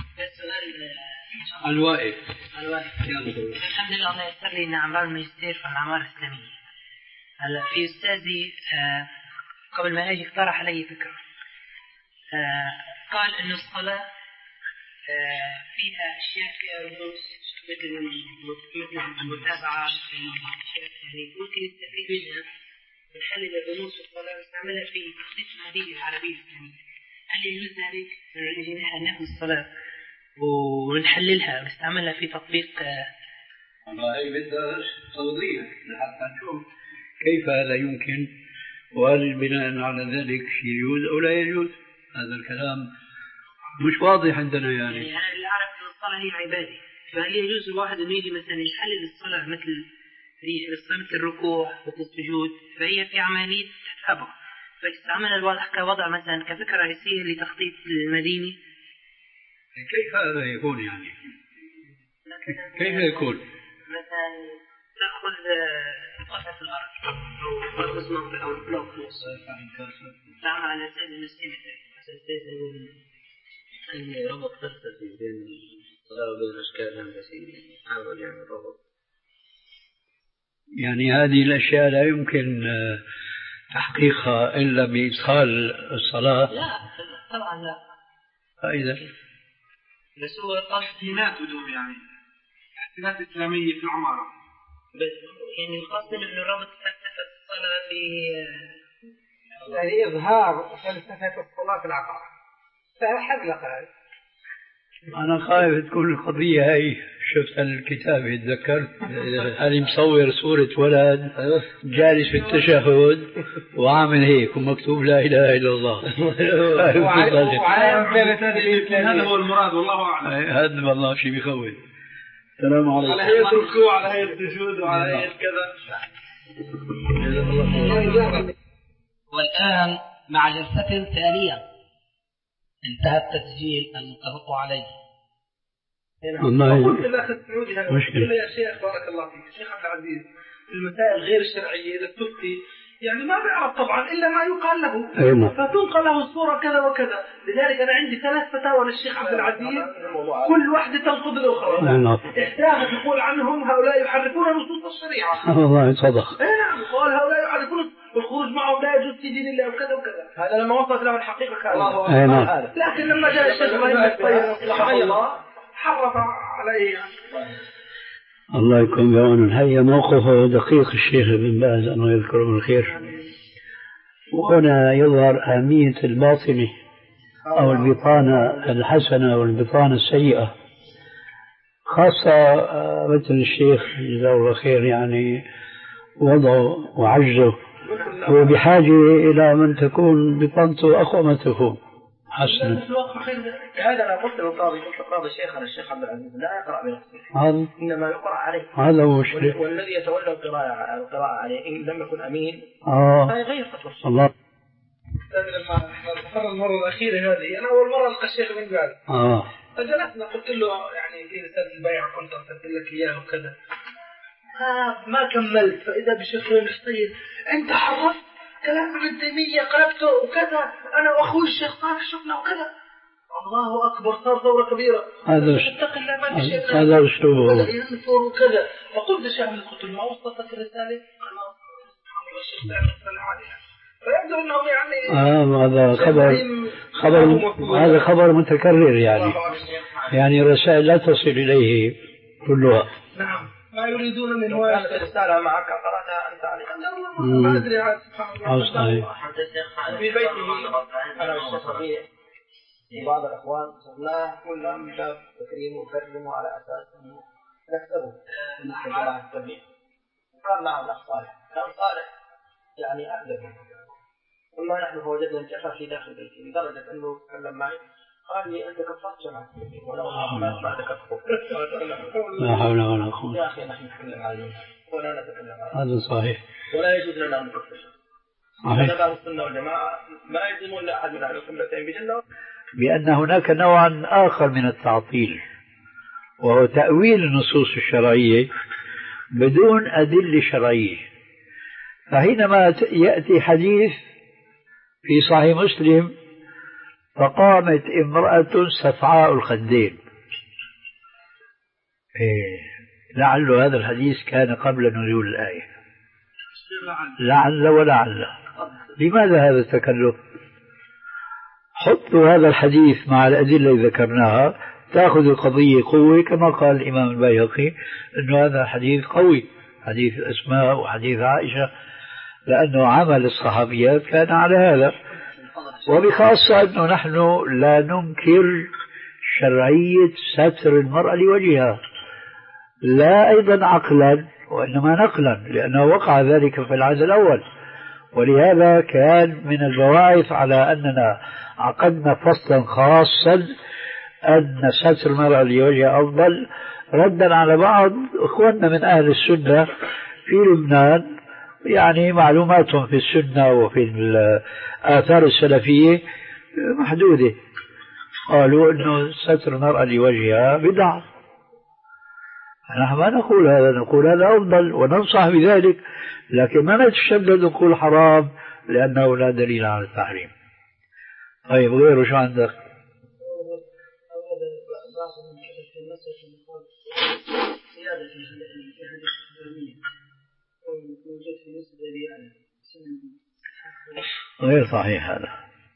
الوائف الوائف الحمد لله، الله يسر لي إن أعمال الماجستير في الأعمال الإسلامية. هلا في أستاذي آه قبل ما أجي اقترح علي فكرة، آه قال إنه الصلاة آه فيها أشياء فيها رموز مثل مثل المتابعة، يعني ممكن نستفيد منها ونحلل الرموز في الصلاة ونستعملها في تخصيص المدينة العربية الإسلامية. هل يجوز ذلك أن نجي نحن ناخذ الصلاة ونحللها ونستعملها في تطبيق؟ والله هي بدها توضيح لحتى نشوف كيف هذا يمكن، وهل بناء على ذلك يجوز أو لا يجوز. هذا الكلام مش واضح عندنا يعني. يعني أنا اللي أعرف أن الصلاة هي عبادة، فهل يجوز الواحد أن يجي مثلا يحلل الصلاة مثل مثل الركوع مثل السجود، فهي في عملية تتابع، فاستعمل الوضع كوضع مثلا كفكرة رئيسية لتخطيط المدينة. كيف هذا يكون يعني؟ كيف يكون؟ مثلا تأخذ قطعة الأرض أو تأخذ منطقة أو بلوك تعمل على أساس المسلمة على أساس أن ربط فلسفي بين الصلاة وبين الأشكال الهندسية، عمل يعني ربط. يعني هذه الأشياء لا يمكن تحقيقها إلا بإدخال الصلاة. لا طبعا لا. فإذا بس هو تحسينات بدون يعني تحسينات إسلامية في العمارة، يعني القصد إنه ربط فلسفة الصلاة ب يعني إظهار فلسفة الصلاة في العقارة، فحذلق هذا. أنا خايف تكون القضية هي شفت الكتاب تذكرت أنا مصور صورة ولد جالس في التشهد وعامل هيك ومكتوب لا إله إلا الله. هذا هو المراد والله أعلم. هذا والله شيء بيخوف. السلام عليكم. على هيئة الركوع على هيئة السجود وعلى هيئة كذا. والآن مع جلسة ثانية انتهى التسجيل المتفق عليه. والله قلت لأخ السعودي هذا مشكلة يا شيخ بارك الله فيك الشيخ عبد العزيز في المسائل غير الشرعية إذا تفتي يعني ما بيعرف طبعا إلا ما يقال له فتنقل له الصورة كذا وكذا. لذلك أنا عندي ثلاث فتاوى للشيخ عبد العزيز كل واحدة تنقض الأخرى. إحداها تقول عنهم هؤلاء يحرفون نصوص الشريعة. والله صدق. إيه نعم قال هؤلاء يحرفون والخروج معهم لا يجوز في دين الله وكذا وكذا. هذا لما وصلت له الحقيقة كان. لكن لما جاء الشيخ إبراهيم الطيب حرف عليه يعني. الله يكون بعون. هيا موقفه دقيق الشيخ ابن باز الله يذكره بالخير. وهنا يظهر أهمية الباطنة أو البطانة الحسنة والبطانة السيئة، خاصة مثل الشيخ جزاه الله خير يعني وضعه وعجزه هو بحاجة إلى من تكون بطانته أقوى ما تكون حسنا. هذا أنا قلت للقاضي قلت للقاضي شيخنا الشيخ عبد العزيز لا يقرأ بنفسه هذا إنما يقرأ عليه. هذا هو مشكلة. والذي يتولى القراءة القراءة عليه إن لم يكن أمين آه فيغير فتوى الشيخ. الله. المرة المرة الأخيرة هذه أنا أول مرة ألقى الشيخ بن باز. آه. فجلسنا قلت له يعني في رسالة البيع كنت أرسلت لك إياه وكذا. آه ما كملت فإذا بشيخ بن الحسين أنت حرفت كلام ابن تيمية قلبته وكذا أنا وأخوي الشيخ طارق شفنا وكذا. الله أكبر صار ثورة كبيرة. هذا اتق الله ما في شيء. هذا أسلوبه. ينفر وكذا فقلت الشيخ قلت له ما وصلتك الرسالة؟ خلاص الشيخ تعرف عليها. فيبدو أنهم يعني. آه هذا خبر خبر هذا خبر متكرر يعني يعني رسائل لا تصل إليه كلها. نعم ما يريدون من هو كانت الرسالة معك قرأتها أنت عليك. ما أدري عاد سبحان الله. في بيته أنا والشيخ ربيع وبعض الأخوان صرناه كلنا من باب تكريم وكرمه على أساس أنه نكسبه من جماعة التبليغ. قال نعم الأخ صالح كان صالح يعني أعلم. أما نحن فوجدنا انتشار في داخل بيتي لدرجة أنه تكلم معي قال لي أنت كفرت جماعة التبليغ ولو ما بعد كفر. لا حول ولا قوة. يا أخي نحن نتكلم عليه ولا نتكلم عليه. هذا صحيح. ولا يجوز لنا أن نكفر. صحيح. هذا السنة والجماعة ما يلزمون لأحد من أهل السنتين بجنة. بأن هناك نوعا آخر من التعطيل وهو تأويل النصوص الشرعية بدون أدلة شرعية. فحينما يأتي حديث في صحيح مسلم فقامت امرأة سفعاء الخدين، إيه لعل هذا الحديث كان قبل نزول الآية، لعل ولعل. لماذا هذا التكلف؟ حطوا هذا الحديث مع الأدلة اللي ذكرناها تأخذ القضية قوة، كما قال الإمام البيهقي أنه هذا حديث قوي، حديث أسماء وحديث عائشة، لأنه عمل الصحابيات كان على هذا. وبخاصة أنه نحن لا ننكر شرعية ستر المرأة لوجهها، لا أيضا عقلا وإنما نقلا، لأنه وقع ذلك في العهد الأول. ولهذا كان من البواعث على أننا عقدنا فصلا خاصا أن ستر المرأة لوجهها أفضل، ردا على بعض إخواننا من أهل السنة في لبنان، يعني معلوماتهم في السنة وفي الآثار السلفية محدودة، قالوا أنه ستر المرأة لوجهها بدعة. نحن ما نقول هذا، نقول هذا أفضل وننصح بذلك، لكن ما نتشدد نقول حرام لأنه لا دليل على التحريم. طيب غيره شو عندك؟ غير صحيح هذا،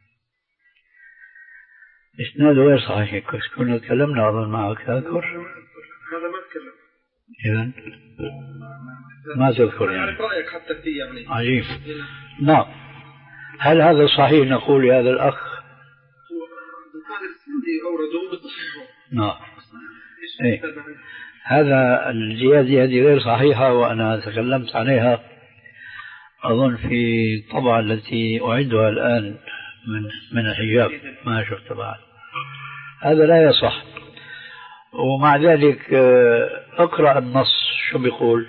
إسناده غير صحيح. كنا تكلمنا أظن معك تذكر؟ هذا ما تكلم. إذن ما تذكر يعني. أعرف رأيك حتى فيه يعني. عجيب. نعم. هل هذا صحيح نقول لهذا الأخ؟ هذا السندي أورده بصحيحه. نعم. إيه. هذا الزيادة هذه غير صحيحة، وأنا تكلمت عليها أظن في طبعة التي أعدها الآن من من الحجاب، ما شفت بعد. هذا لا يصح. ومع ذلك اقرأ النص شو بيقول.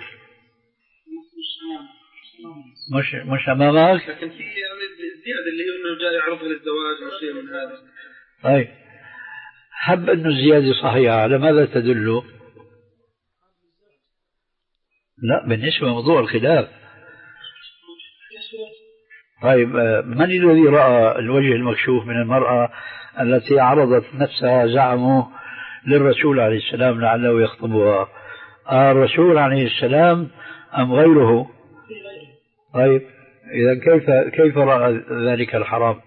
مش مش أمامك. لكن في يعني الزيادة اللي هي إنه جاي عرض للزواج أو شيء من هذا. طيب حب إنه الزيادة صحيحة، على ماذا تدل؟ لا بالنسبة لموضوع الخلاف. طيب من الذي رأى الوجه المكشوف من المرأة التي عرضت نفسها زعموا للرسول عليه السلام لعله يخطبها؟ الرسول عليه السلام أم غيره؟ طيب إذا كيف كيف رأى ذلك الحرام؟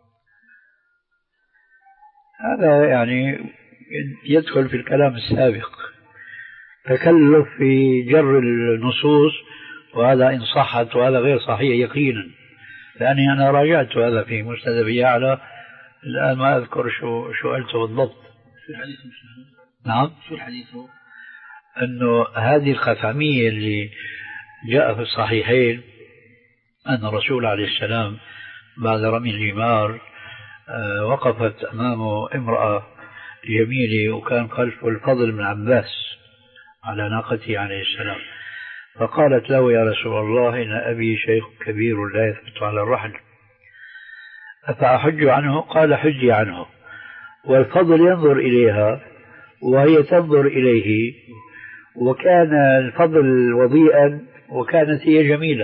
هذا يعني يدخل في الكلام السابق، تكلف في جر النصوص، وهذا إن صحت، وهذا غير صحيح يقينا، لأني أنا راجعت هذا في مسند أبي يعلى، الآن ما أذكر شو شو قلته بالضبط. شو الحديث؟ نعم شو الحديث؟ أنه هذه الخثعمية اللي جاء في الصحيحين أن الرسول عليه السلام بعد رمي الجمار وقفت أمامه امرأة جميلة، وكان خلفه الفضل بن عباس على ناقته عليه السلام، فقالت له يا رسول الله إن أبي شيخ كبير لا يثبت على الرحل أفأحج عنه؟ قال حجي عنه. والفضل ينظر إليها وهي تنظر إليه، وكان الفضل وضيئا وكانت هي جميلة،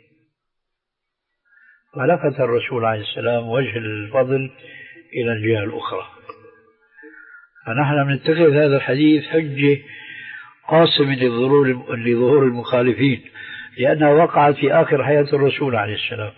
فلفت الرسول عليه السلام وجه الفضل إلى الجهة الأخرى. فنحن نتخذ هذا الحديث حجة قاسم لظهور المخالفين، لأنها وقعت في آخر حياة الرسول عليه السلام.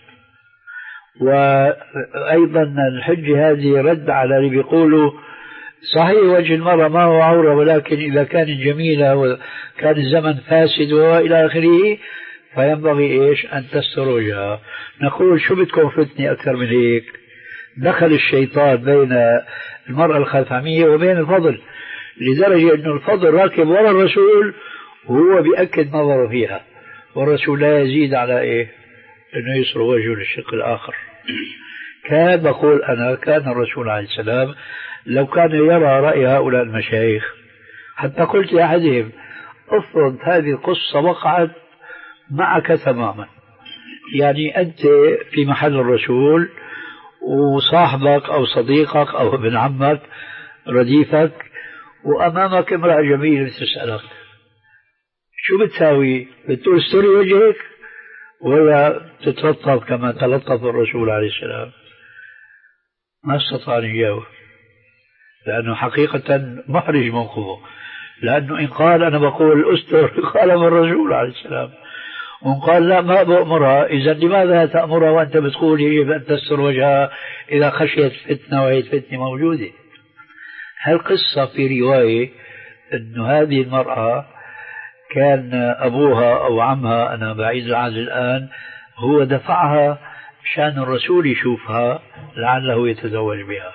وأيضا الحجة هذه رد على اللي بيقولوا صحيح وجه المرأة ما هو عورة، ولكن إذا كانت جميلة وكان الزمن فاسد وإلى آخره فينبغي إيش أن تستر وجهها. نقول شو بدكم فتني أكثر من هيك؟ دخل الشيطان بين المرأة الخثعمية وبين الفضل، لدرجة أن الفضل راكب وراء الرسول وهو بيأكد نظره فيها، والرسول لا يزيد على إيه أنه يصر وجهه للشق الآخر. كان بقول أنا كان الرسول عليه السلام لو كان يرى رأي هؤلاء المشايخ، حتى قلت لأحدهم افرض هذه القصة وقعت معك تماما، يعني أنت في محل الرسول وصاحبك أو صديقك أو ابن عمك رديفك وأمامك امرأة جميلة تسألك شو بتساوي؟ بتقول استري وجهك ولا تتلطف كما تلطف الرسول عليه السلام؟ ما استطاع أن يجاوب، لأنه حقيقة محرج موقفه، لأنه إن قال أنا بقول أستر خالف الرسول عليه السلام، وإن قال لا ما بأمرها، إذا لماذا تأمرها وأنت بتقول يجب أن تستر وجهها إذا خشيت فتنة وهي الفتنة موجودة؟ هالقصة في رواية أن هذه المرأة كان أبوها أو عمها، أنا بعيد العهد الآن، هو دفعها مشان الرسول يشوفها لعله يتزوج بها.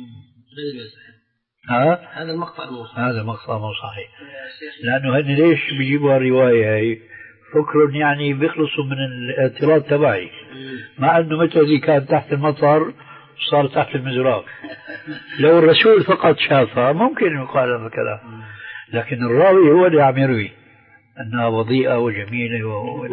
ها؟ هذا المقطع مو صحيح. هذا مقطع مو صحيح، لأنه هن ليش بيجيبوا الرواية هي؟ فكر يعني بيخلصوا من الاعتراض تبعي، مع أنه متى كان تحت المطر صار تحت المزراب. لو الرسول فقط شافها ممكن يقال هذا الكلام، لكن الراوي هو اللي عم يروي أنها وضيئة وجميلة و...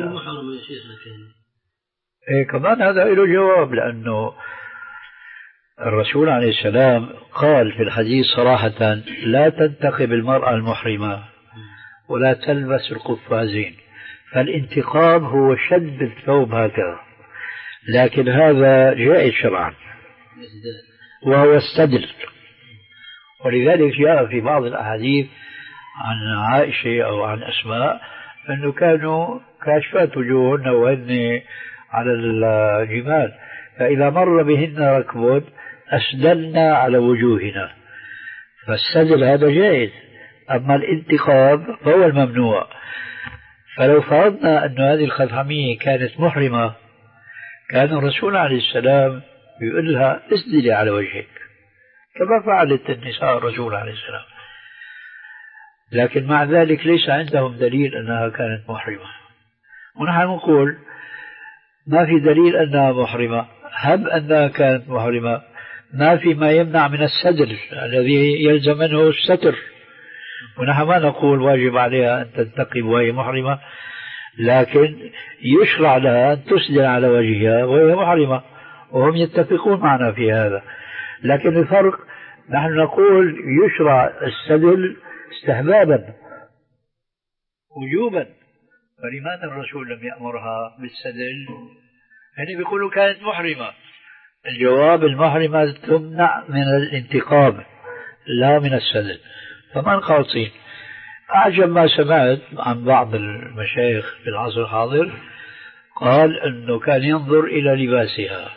إيه كمان هذا له جواب، لأنه الرسول عليه السلام قال في الحديث صراحة لا تنتقب المرأة المحرمة ولا تلبس القفازين، فالانتقاب هو شد الثوب هكذا، لكن هذا جائز شرعا وهو السدل. ولذلك جاء في بعض الأحاديث عن عائشة أو عن أسماء أنه كانوا كاشفات وجوههن وهن على الجمال، فإذا مر بهن ركب أسدلنا على وجوهنا، فالسدل هذا جائز، أما الانتقاب فهو الممنوع. فلو فرضنا أن هذه الخثعمية كانت محرمة كان الرسول عليه السلام يقول لها اسدلي على وجهك كما فعلت النساء الرسول عليه السلام. لكن مع ذلك ليس عندهم دليل أنها كانت محرمة. ونحن نقول ما في دليل أنها محرمة، هب أنها كانت محرمة ما في ما يمنع من السدل الذي يلزم منه الستر، ونحن ما نقول واجب عليها أن تنتقب وهي محرمة، لكن يشرع لها أن تسدل على وجهها وهي محرمة، وهم يتفقون معنا في هذا. لكن الفرق نحن نقول يشرع السدل استحبابا وجوبا، فلماذا الرسول لم يأمرها بالسدل؟ يعني بيقولوا كانت محرمة. الجواب المحرمة تمنع من الانتقاب لا من السدل. فما القاصين؟ أعجب ما سمعت عن بعض المشايخ في العصر الحاضر قال أنه كان ينظر إلى لباسها.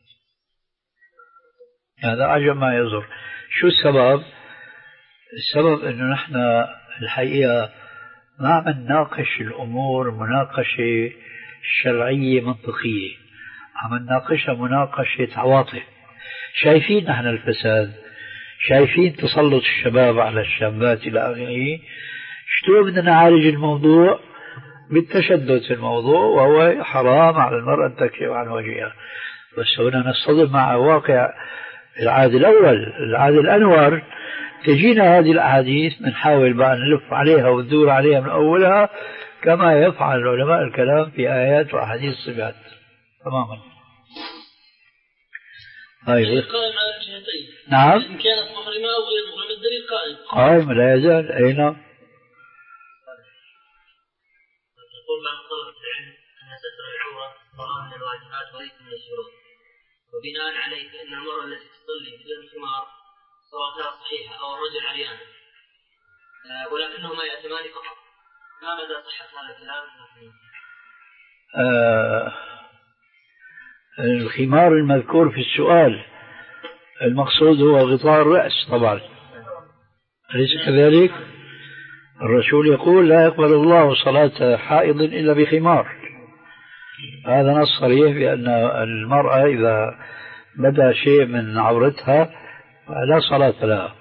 هذا أعجب ما ينظر. شو السبب؟ السبب أنه نحن الحقيقة ما عم نناقش الأمور مناقشة شرعية منطقية، عم نناقشها مناقشة عواطف. شايفين نحن الفساد، شايفين تسلط الشباب على الشابات إلى آخره. شلون بدنا نعالج الموضوع؟ بالتشدد في الموضوع، وهو حرام على المرأة أن تكشف عن وجهها. بس هنا نصطدم مع واقع العهد الأول، العهد الأنور. تجينا هذه الأحاديث بنحاول بقى نلف عليها وندور عليها من أولها كما يفعل علماء الكلام في آيات وأحاديث الصفات تماما. طيب قائم على الجهتين. نعم. إن كانت محرمة أو غير محرمة الدليل قائم. قائم لا يزال. أين؟ يقول بعض طلبة العلم أن ستر العورة ضرر من الواجبات وليس من الشروط، وبناء عليه فإن المرأة التي تصلي بدون خمار صلاتها صحيحة أو الرجل عريان ولكنهما يأتمان فقط. ما مدى صحة هذا الكلام؟ آه الخمار المذكور في السؤال المقصود هو غطاء الرأس طبعا، أليس كذلك؟ الرسول يقول لا يقبل الله صلاة حائض إلا بخمار. هذا نص صريح بأن المرأة إذا بدا شيء من عورتها لا صلاة لها.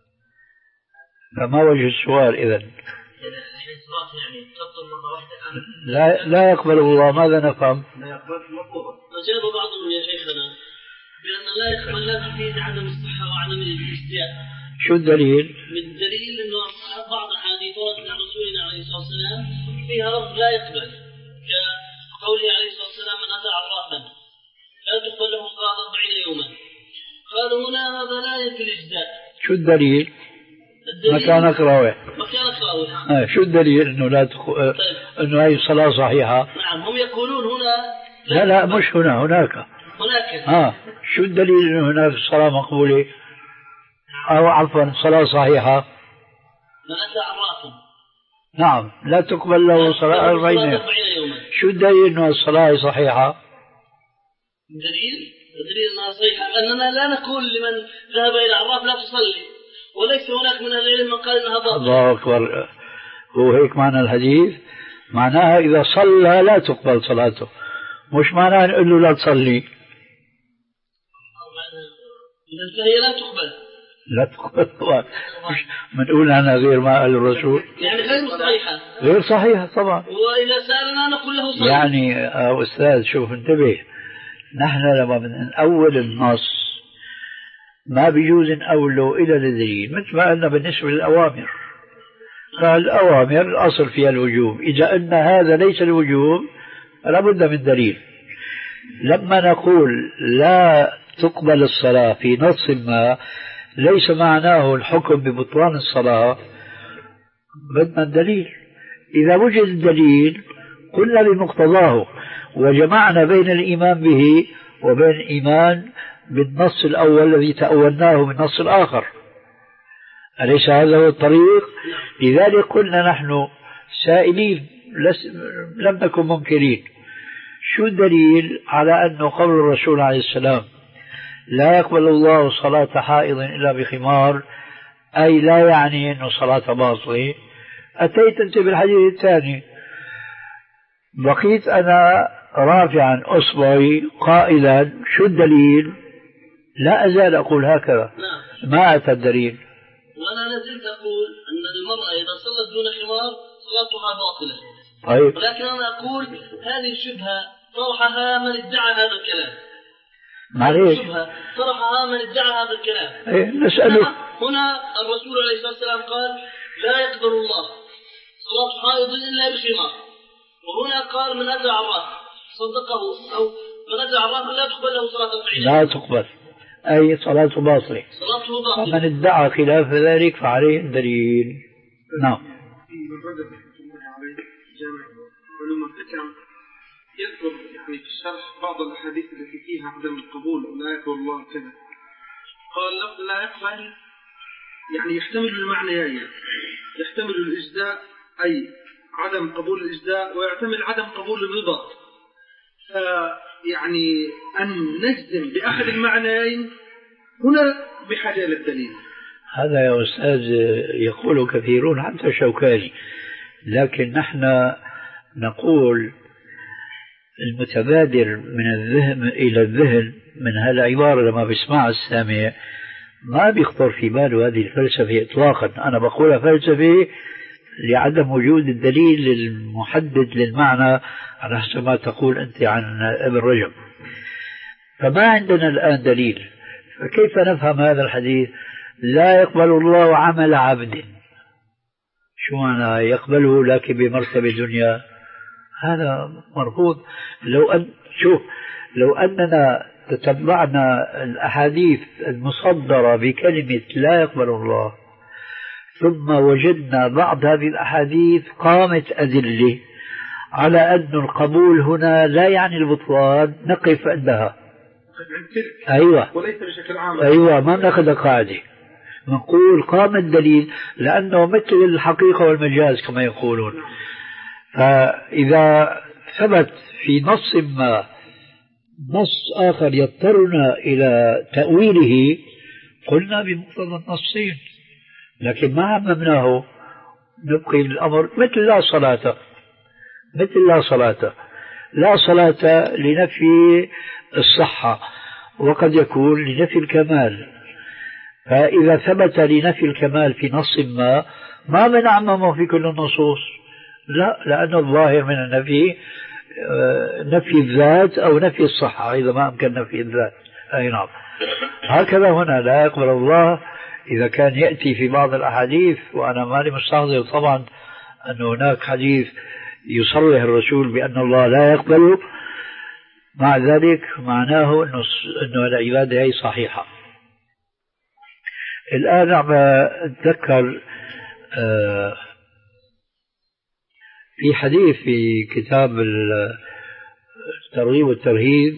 فما وجه السؤال إذن؟ لا لا يقبل الله. ماذا نفهم؟ أجاب بعضهم يا شيخنا بأن لا يقبل لا تفيد عدم الصحة وعدم الاجتياز. شو الدليل؟ بالدليل أنه بعض الحديث وردت عن رسولنا عليه الصلاة والسلام فيها لفظ لا يقبل، كقوله عليه الصلاة والسلام من أتى عرافا لا تقبل له صلاة أربعين يوما. قالوا هنا هذا لا ينفي الإجزاء. شو الدليل؟ مكان أقرأه. مكان أقرأه. آه شو الدليل إنه لا تخ... آه إنه هاي الصلاة صحيحة؟ نعم هم يقولون هنا. لا لا مش هنا، هناك. هناك. آه شو الدليل إنه هناك الصلاة مقبولة؟ أو عفوا صلاة صحيحة. من أتى عرافا. نعم لا تقبل له صلاة أربعين يوما. شو الدليل إنه الصلاة صحيحة؟ الدليل الدليل أنها صحيحة أننا لا نقول لمن ذهب إلى عراف لا تصلي، وليس هناك من العلم من قال أنها باطلة. الله أكبر. هو هيك معنى الحديث، معناها إذا صلى لا تقبل صلاته، مش معناها نقول له لا تصلي. إذا فهي لا تقبل. لا تقبل. مش بنقول أنا غير ما قال الرسول. يعني غير صحيحة. غير صحيحة طبعا. وإذا سألنا نقول له صحيح. يعني يا أستاذ شوف انتبه، نحن لما نأول النص ما بيجوز نأوله إلى الدليل، مثل ما قلنا بالنسبة للأوامر. فالأوامر الأصل فيها الوجوب، إذا أن هذا ليس الوجوب لابد من دليل. لما نقول لا تقبل الصلاة في نص ما ليس معناه الحكم ببطلان الصلاة، بدنا الدليل. إذا وجد الدليل قلنا بمقتضاه، وجمعنا بين الإيمان به وبين الإيمان بالنص الأول الذي تأولناه من النص الآخر. أليس هذا هو الطريق؟ لذلك قلنا نحن سائلين لم نكن منكرين. شو الدليل على أنه قول الرسول عليه السلام لا يقبل الله صلاة حائض إلا بخمار، أي لا يعني أنه صلاة باطلة؟ أتيت أنت بالحديث الثاني، بقيت أنا رافعا أصبعي قائلا شو الدليل؟ لا أزال أقول هكذا، ما أتى الدليل. وأنا لازلت أقول أن المرأة إذا صلت دون خمار صلاتها باطلة. طيب. ولكن أنا أقول هذه الشبهة طرحها من ادعى هذا الكلام. معليش. الشبهة طرحها من ادعى هذا الكلام. ايه نسأله. هنا الرسول عليه الصلاة والسلام قال لا يقبل الله صلاة حائض إلا بخمار. وهنا قال من أتى عراف صدقه أو من أتى عراف لا تقبل له صلاة العيد. لا تقبل أي صلاة باطلة. صلاته باطلة. ومن ادعى خلاف ذلك فعليه الدليل. نعم. في من رجب رحمة الله عليه جامع علوم الحكم يذكر يعني في الشرح بعض الأحاديث التي فيها عدم القبول أو لا يقبل الله كذا. قال لفظ لا يقبل يعني يحتمل المعنيين، يحتمل الإجزاء أي عدم قبول الإجزاء ويحتمل عدم قبول الرضا. فيعني أن نجزم بأحد المعنيين هنا بحاجة إلى الدليل. هذا يا أستاذ يقول كثيرون حتى شوكاني، لكن نحن نقول المتبادر من الذهن إلى الذهن من هالعبارة لما بيسمع السامع ما بيخطر في باله هذه الفلسفة إطلاقا. أنا بقولها فلسفة لعدم وجود الدليل المحدد للمعنى على حسب ما تقول أنت عن ابن رجب. فما عندنا الآن دليل، فكيف نفهم هذا الحديث لا يقبل الله عمل عبد؟ شو معنى يقبله لكن بمرتبة دنيا؟ هذا مرفوض. لو أن شوف لو أننا تتبعنا الأحاديث المصدرة بكلمة لا يقبل الله ثم وجدنا بعض هذه الأحاديث قامت أدلة على أن القبول هنا لا يعني البطلان، نقف عندها. أيوة وليس بشكل عام. أيوة ما بناخذ قاعدة، نقول قام الدليل لأنه مثل الحقيقة والمجاز كما يقولون. فإذا ثبت في نص ما نص آخر يضطرنا إلى تأويله قلنا بمقتضى النصين، لكن ما عممناه نبقي الأمر مثل لا صلاة، مثل لا صلاة لا صلاة لنفي الصحة وقد يكون لنفي الكمال. فإذا ثبت لنفي الكمال في نص ما ما بنعممه في كل النصوص، لا، لأن الظاهر من النفي نفي الذات أو نفي الصحة إذا ما أمكن نفي الذات. أي نعم. هكذا هنا لا يقبل الله إذا كان يأتي في بعض الأحاديث، وأنا مالي مستحضر طبعا أن هناك حديث يصرح الرسول بأن الله لا يقبل، مع ذلك معناه أنه العبادة هي صحيحة. الآن عم أتذكر في حديث في كتاب الترغيب والترهيب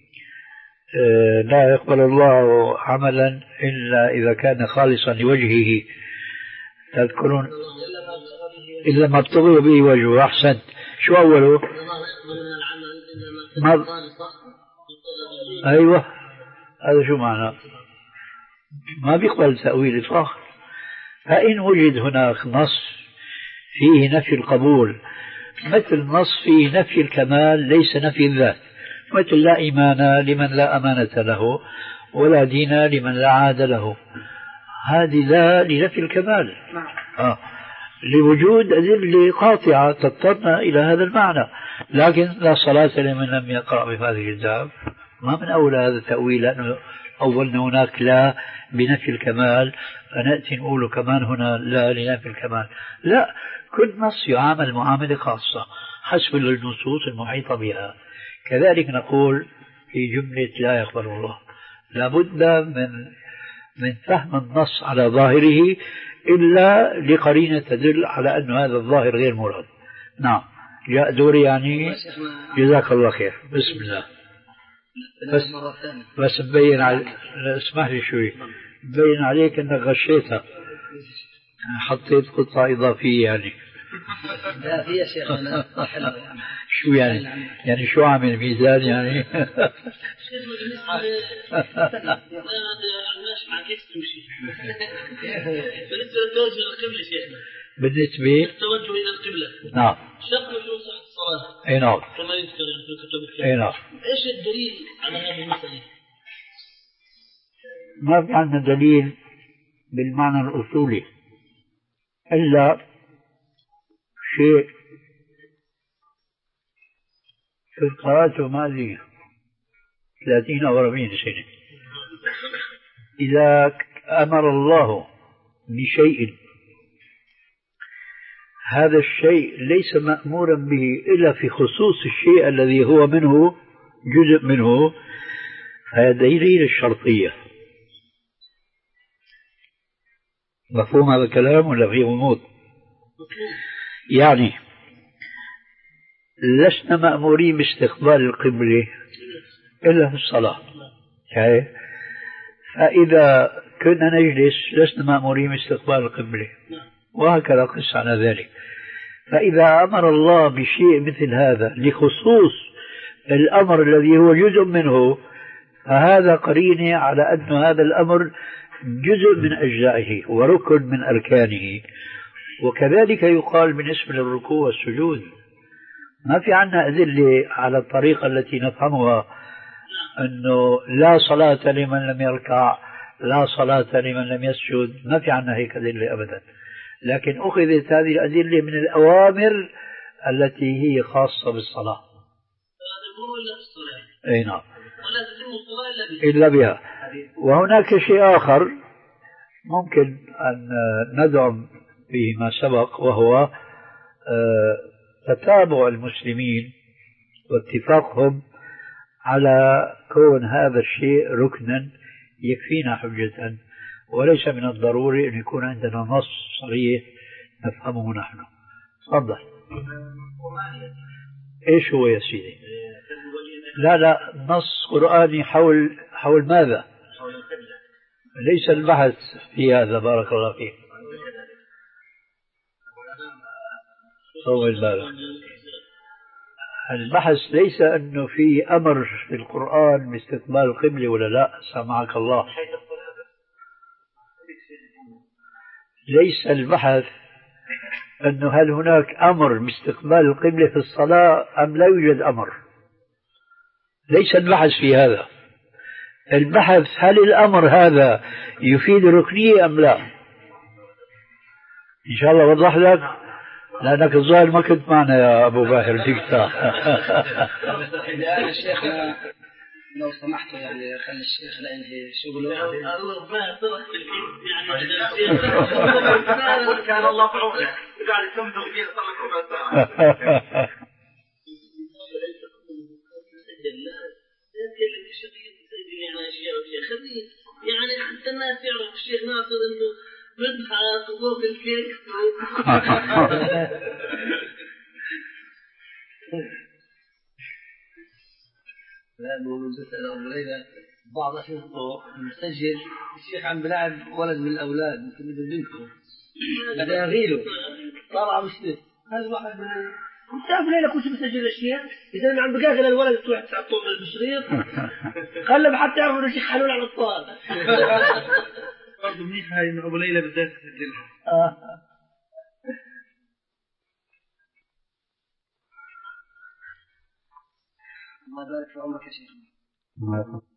لا يقبل الله عملا إلا إذا كان خالصا لوجهه، تذكرون؟ إلا ما ابتغوا به وجهه. أحسنت. شو أوله؟ ما... أيوة هذا شو معنى؟ ما بيقبل تأويل إطلاقا. فإن وجد هناك نص فيه نفي القبول مثل نص فيه نفي الكمال ليس نفي الذات، مثل لا إيمان لمن لا أمانة له ولا دين لمن لا عاد له، هذه لا لنفي الكمال. آه. لوجود أدلة قاطعة تضطرنا إلى هذا المعنى. لكن لا صلاة لمن لم يقرأ بهذه الكتاب ما من أولى هذا التأويل، لأنه أولنا هناك لا بنفي الكمال فنأتي نقول كمان هنا لا لنفي الكمال. لا، كل نص يعامل معاملة خاصة حسب النصوص المحيطة بها. كذلك نقول في جملة لا يقبل الله لابد من من فهم النص على ظاهره إلا لقرينة تدل على أن هذا الظاهر غير مراد. نعم جاء دوري يعني. جزاك الله خير. بسم الله. بس بس مبين على اسمح لي شوي، مبين عليك انك غشيتها، حطيت قطعة إضافية يعني. لا في يا شيخ شو يعني؟ يعني شو عامل ميزان يعني؟ بالنسبة للتوجه إلى القبلة شيخنا، بالنسبة التوجه إلى القبلة نعم شرط من شروط صحة الصلاة. أي نعم. كما يذكر يعني في الكتب الفقهية. أي نعم. إيش الدليل على هذه المسألة؟ ما في عندنا دليل بالمعنى الأصولي، إلا شيء كنت قرأته ماضي ثلاثين أو أربعين سنة. إذا أمر الله بشيء هذا الشيء ليس مأمورا به إلا في خصوص الشيء الذي هو منه جزء منه، فهذا دليل الشرطية. مفهوم هذا الكلام ولا فيه غموض؟ يعني لسنا مأمورين باستقبال القبلة إلا في الصلاة، فإذا كنا نجلس لسنا مأمورين باستقبال القبلة، وهكذا قس على ذلك. فإذا أمر الله بشيء مثل هذا لخصوص الأمر الذي هو جزء منه، فهذا قرينة على أن هذا الأمر جزء من أجزائه وركن من أركانه. وكذلك يقال بالنسبة للركوع والسجود، ما في عنا أدلة على الطريقة التي نفهمها أنه لا صلاة لمن لم يركع، لا صلاة لمن لم يسجد، ما في عنا هيك أدلة أبدا، لكن أخذت هذه الأدلة من الأوامر التي هي خاصة بالصلاة. أي نعم، إلا بها. وهناك شيء آخر ممكن أن ندعم فيه ما سبق، وهو تتابع المسلمين واتفاقهم على كون هذا الشيء ركنا يكفينا حجة، وليس من الضروري أن يكون عندنا نص صريح نفهمه نحن. تفضل. إيش هو يا سيدي؟ لا لا، نص قرآني حول حول ماذا؟ ليس البحث في هذا، بارك الله فيك. طول بالك، البحث ليس أنه في أمر في القرآن باستقبال القبلة ولا لا، سامعك الله. ليس البحث أنه هل هناك أمر باستقبال القبلة في الصلاة أم لا يوجد أمر، ليس البحث في هذا. البحث هل الأمر هذا يفيد ركنية أم لا. إن شاء الله وضح لك، لأنك الظاهر ما كنت معنا يا أبو باهر تكتا. شيخنا لو سمحتوا يعني خلي الشيخ لا ينهي شغله. الله ما طرق في الجد يعني كان الله في عونه قاعد يتمدغ فيه صار لك ربع ساعة. يعني حتى الناس يعرف الشيخ ناصر انه مدحت وضوء الكيك. لا بقولوا بسأل أبو ليلى بعض أشرطه مسجل الشيخ عم بلعب ولد من الأولاد يمكن من بنتكم بدأ يغيله طلع مشتت. هذا واحد من انت أبو ليلى كنت مسجل الشيخ إذا أنا عم بقاقل الولد تروح تحطه من المشريط خلهم حتى يعرفوا الشيخ حلول على الطوال. برضه منيح هاي إنه أبو ليلى بالذات تسجلها. الله يبارك في عمرك يا شيخ.